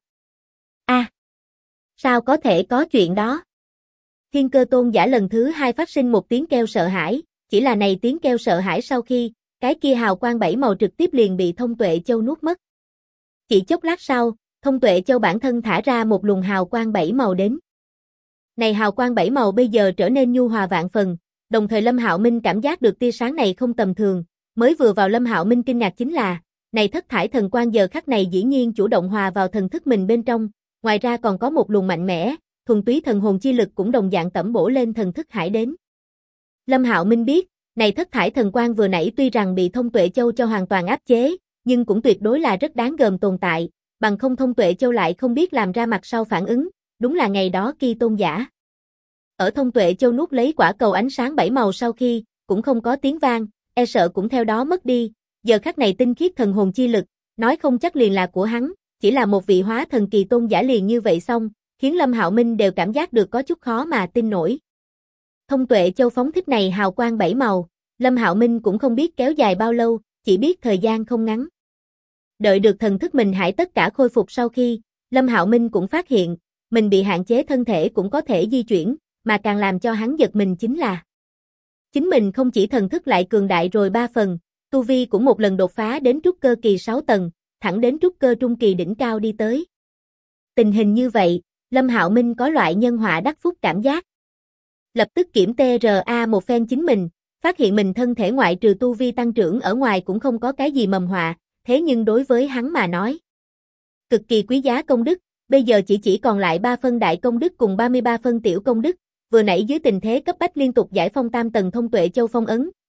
Sao có thể có chuyện đó? Thiên Cơ Tôn giả lần thứ hai phát sinh một tiếng kêu sợ hãi, chỉ là này tiếng kêu sợ hãi sau khi, cái kia hào quang 7 màu trực tiếp liền bị thông tuệ châu nuốt mất. Chỉ chốc lát sau, thông tuệ châu bản thân thả ra một luồng hào quang 7 màu đến. Này hào quang 7 màu bây giờ trở nên nhu hòa vạn phần, đồng thời Lâm Hạo Minh cảm giác được tia sáng này không tầm thường, mới vừa vào Lâm Hạo Minh kinh ngạc chính là, này thất thải thần quang giờ khắc này dĩ nhiên chủ động hòa vào thần thức mình bên trong, ngoài ra còn có một luồng mạnh mẽ, thuần túy thần hồn chi lực cũng đồng dạng tẩm bổ lên thần thức hải đến. Lâm Hạo Minh biết, này thất thải thần quang vừa nãy tuy rằng bị thông tuệ châu cho hoàn toàn áp chế, nhưng cũng tuyệt đối là rất đáng gờm tồn tại, bằng không thông tuệ châu lại không biết làm ra mặt sau phản ứng, đúng là ngày đó Ki Tôn giả. Ở thông tuệ châu nuốt lấy quả cầu ánh sáng 7 màu sau khi, cũng không có tiếng vang, e sợ cũng theo đó mất đi, giờ khắc này tinh khiết thần hồn chi lực, nói không chắc liền là của hắn, chỉ là một vị hóa thần kỳ tôn giả liền như vậy xong, khiến Lâm Hạo Minh đều cảm giác được có chút khó mà tin nổi. Thông tuệ châu phóng thích này hào quang 7 màu, Lâm Hạo Minh cũng không biết kéo dài bao lâu, chỉ biết thời gian không ngắn. Đợi được thần thức mình hải tất cả khôi phục sau khi, Lâm Hạo Minh cũng phát hiện, mình bị hạn chế thân thể cũng có thể di chuyển, mà càng làm cho hắn giật mình chính là chính mình không chỉ thần thức lại cường đại rồi 3 phần, tu vi cũng một lần đột phá đến trúc cơ kỳ 6 tầng, thẳng đến trúc cơ trung kỳ đỉnh cao đi tới. Tình hình như vậy, Lâm Hạo Minh có loại nhân họa đắc phúc cảm giác. Lập tức kiểm TRA một phen chính mình, phát hiện mình thân thể ngoại trừ tu vi tăng trưởng ở ngoài cũng không có cái gì mầm họa, thế nhưng đối với hắn mà nói, cực kỳ quý giá công đức, bây giờ chỉ còn lại 3 phân đại công đức cùng 33 phân tiểu công đức, vừa nãy dưới tình thế cấp bách liên tục giải phong tam tầng thông tuệ châu phong ấn,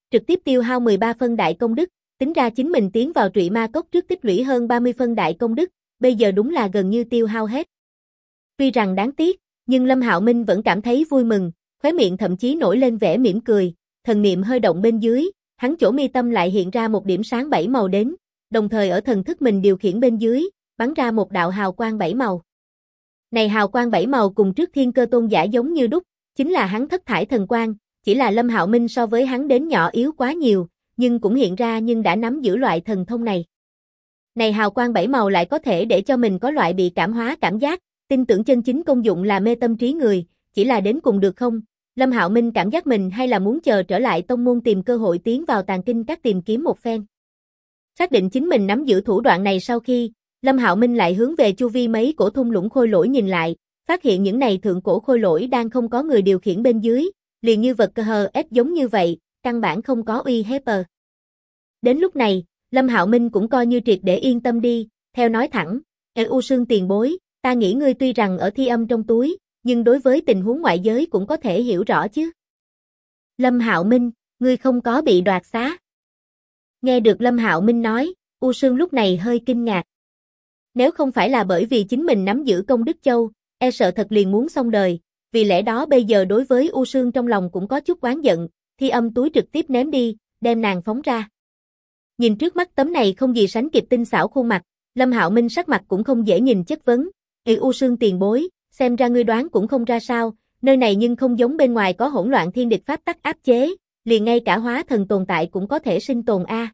trực tiếp tiêu hao 13 phân đại công đức, tính ra chính mình tiến vào Trụy Ma Cốc trước tích lũy hơn 30 phân đại công đức, bây giờ đúng là gần như tiêu hao hết. Tuy rằng đáng tiếc, nhưng Lâm Hạo Minh vẫn cảm thấy vui mừng, khóe miệng thậm chí nổi lên vẻ mỉm cười, thần niệm hơi động bên dưới, hắn chỗ mi tâm lại hiện ra một điểm sáng 7 màu đến, đồng thời ở thần thức mình điều khiển bên dưới, bắn ra một đạo hào quang 7 màu. Này hào quang 7 màu cùng trước Thiên Cơ Tôn giả giống như đúc, chính là hắn thất thải thần quang, chỉ là Lâm Hạo Minh so với hắn đến nhỏ yếu quá nhiều, nhưng cũng hiện ra nhưng đã nắm giữ loại thần thông này. Này hào quang 7 màu lại có thể để cho mình có loại bị cảm hóa cảm giác, tin tưởng chân chính công dụng là mê tâm trí người, chỉ là đến cùng được không? Lâm Hạo Minh cảm giác mình hay là muốn chờ trở lại tông môn tìm cơ hội tiến vào Tàng Kinh Các tìm kiếm một phen. Xác định chính mình nắm giữ thủ đoạn này sau khi, Lâm Hạo Minh lại hướng về chu vi mấy cổ thung lũng khôi lỗi nhìn lại, phát hiện những này thượng cổ khôi lỗi đang không có người điều khiển bên dưới, liền như vật cơ hờ ép giống như vậy, căn bản không có uy hiếp. Đến lúc này, Lâm Hạo Minh cũng coi như triệt để yên tâm đi, theo nói thẳng, U Sương tiền bối, ta nghĩ ngươi tuy rằng ở thi âm trong túi, nhưng đối với tình huống ngoại giới cũng có thể hiểu rõ chứ. Lâm Hạo Minh, ngươi không có bị đoạt xá. Nghe được Lâm Hạo Minh nói, U Sương lúc này hơi kinh ngạc. Nếu không phải là bởi vì chính mình nắm giữ công đức châu, e sợ thật liền muốn xong đời, vì lẽ đó bây giờ đối với U Sương trong lòng cũng có chút oán giận, thi âm túi trực tiếp ném đi, đem nàng phóng ra. Nhìn trước mắt tấm này không gì sánh kịp tinh xảo khuôn mặt, Lâm Hạo Minh sắc mặt cũng không dễ nhìn chất vấn, U Sương tiền bối, xem ra ngươi đoán cũng không ra sao, nơi này nhưng không giống bên ngoài có hỗn loạn thiên địch pháp tắc áp chế, liền ngay cả hóa thần tồn tại cũng có thể sinh tồn a.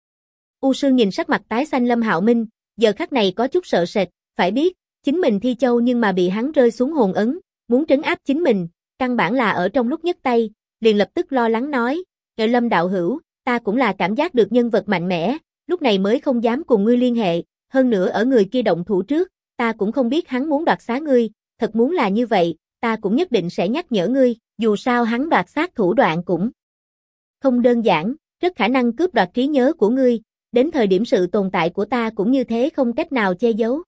U Sương nhìn sắc mặt tái xanh Lâm Hạo Minh, giờ khắc này có chút sợ sệt, phải biết, chính mình thi châu nhưng mà bị hắn rơi xuống hồn ấn, muốn trấn áp chính mình, căn bản là ở trong lúc nhấc tay, liền lập tức lo lắng nói, Lâm đạo hữu, ta cũng là cảm giác được nhân vật mạnh mẽ, lúc này mới không dám cùng ngươi liên hệ, hơn nữa ở người kia động thủ trước, ta cũng không biết hắn muốn đoạt xá ngươi, thật muốn là như vậy, ta cũng nhất định sẽ nhắc nhở ngươi, dù sao hắn đoạt xác thủ đoạn cũng không đơn giản, rất khả năng cướp đoạt trí nhớ của ngươi, đến thời điểm sự tồn tại của ta cũng như thế không cách nào che giấu.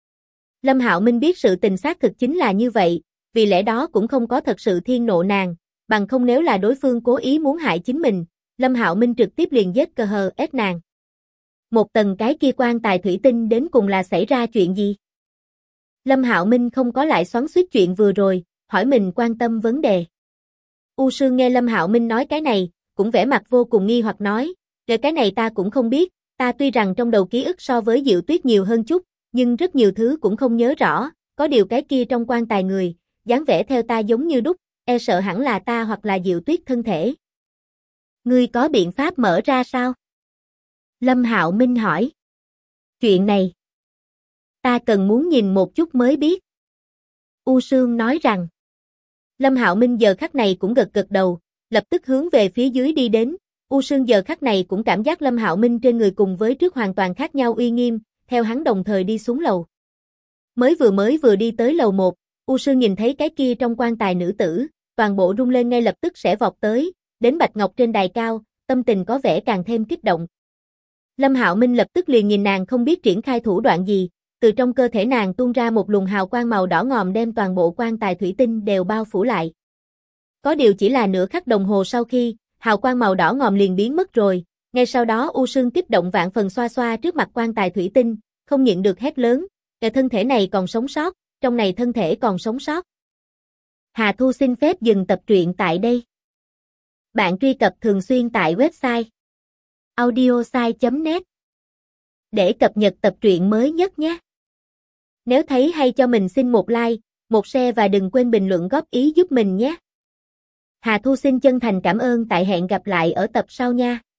Lâm Hạo Minh biết sự tình xác thực chính là như vậy, vì lẽ đó cũng không có thật sự thiên nộ nàng, bằng không nếu là đối phương cố ý muốn hại chính mình, Lâm Hạo Minh trực tiếp liền giết cờ hờ ép nàng. Một tầng cái kia quan tài thủy tinh đến cùng là xảy ra chuyện gì? Lâm Hạo Minh không có lại xoắn xuýt chuyện vừa rồi, hỏi mình quan tâm vấn đề. U Sương nghe Lâm Hạo Minh nói cái này, cũng vẻ mặt vô cùng nghi hoặc nói, cái này ta cũng không biết, ta tuy rằng trong đầu ký ức so với Diệu Tuyết nhiều hơn chút, nhưng rất nhiều thứ cũng không nhớ rõ, có điều cái kia trong quan tài người, dáng vẻ theo ta giống như đúc, e sợ hẳn là ta hoặc là Diệu Tuyết thân thể. Ngươi có biện pháp mở ra sao? Lâm Hạo Minh hỏi. Chuyện này, ta cần muốn nhìn một chút mới biết. U Sương nói rằng. Lâm Hạo Minh giờ khắc này cũng gật gật đầu, lập tức hướng về phía dưới đi đến. U Sương giờ khắc này cũng cảm giác Lâm Hạo Minh trên người cùng với trước hoàn toàn khác nhau uy nghiêm, theo hắn đồng thời đi xuống lầu. Mới vừa đi tới lầu 1, U Sương nhìn thấy cái kia trong quan tài nữ tử, toàn bộ rung lên ngay lập tức sẽ vọt tới, đến bạch ngọc trên đài cao, tâm tình có vẻ càng thêm kích động. Lâm Hạo Minh lập tức liền nhìn nàng không biết triển khai thủ đoạn gì, từ trong cơ thể nàng tuôn ra một luồng hào quang màu đỏ ngòm đem toàn bộ quan tài thủy tinh đều bao phủ lại. Có điều chỉ là nửa khắc đồng hồ sau khi, hào quang màu đỏ ngòm liền biến mất rồi, ngay sau đó U Sương kích động vạn phần xoa xoa trước mặt quan tài thủy tinh, không nhịn được hét lớn, cái thân thể này còn sống sót, trong này thân thể còn sống sót. Hà Thu xin phép dừng tập truyện tại đây. Bạn truy cập thường xuyên tại website audiosai.net để cập nhật tập truyện mới nhất nhé. Nếu thấy hay cho mình xin một like, một share và đừng quên bình luận góp ý giúp mình nhé. Hà Thu xin chân thành cảm ơn, tại hẹn gặp lại ở tập sau nha.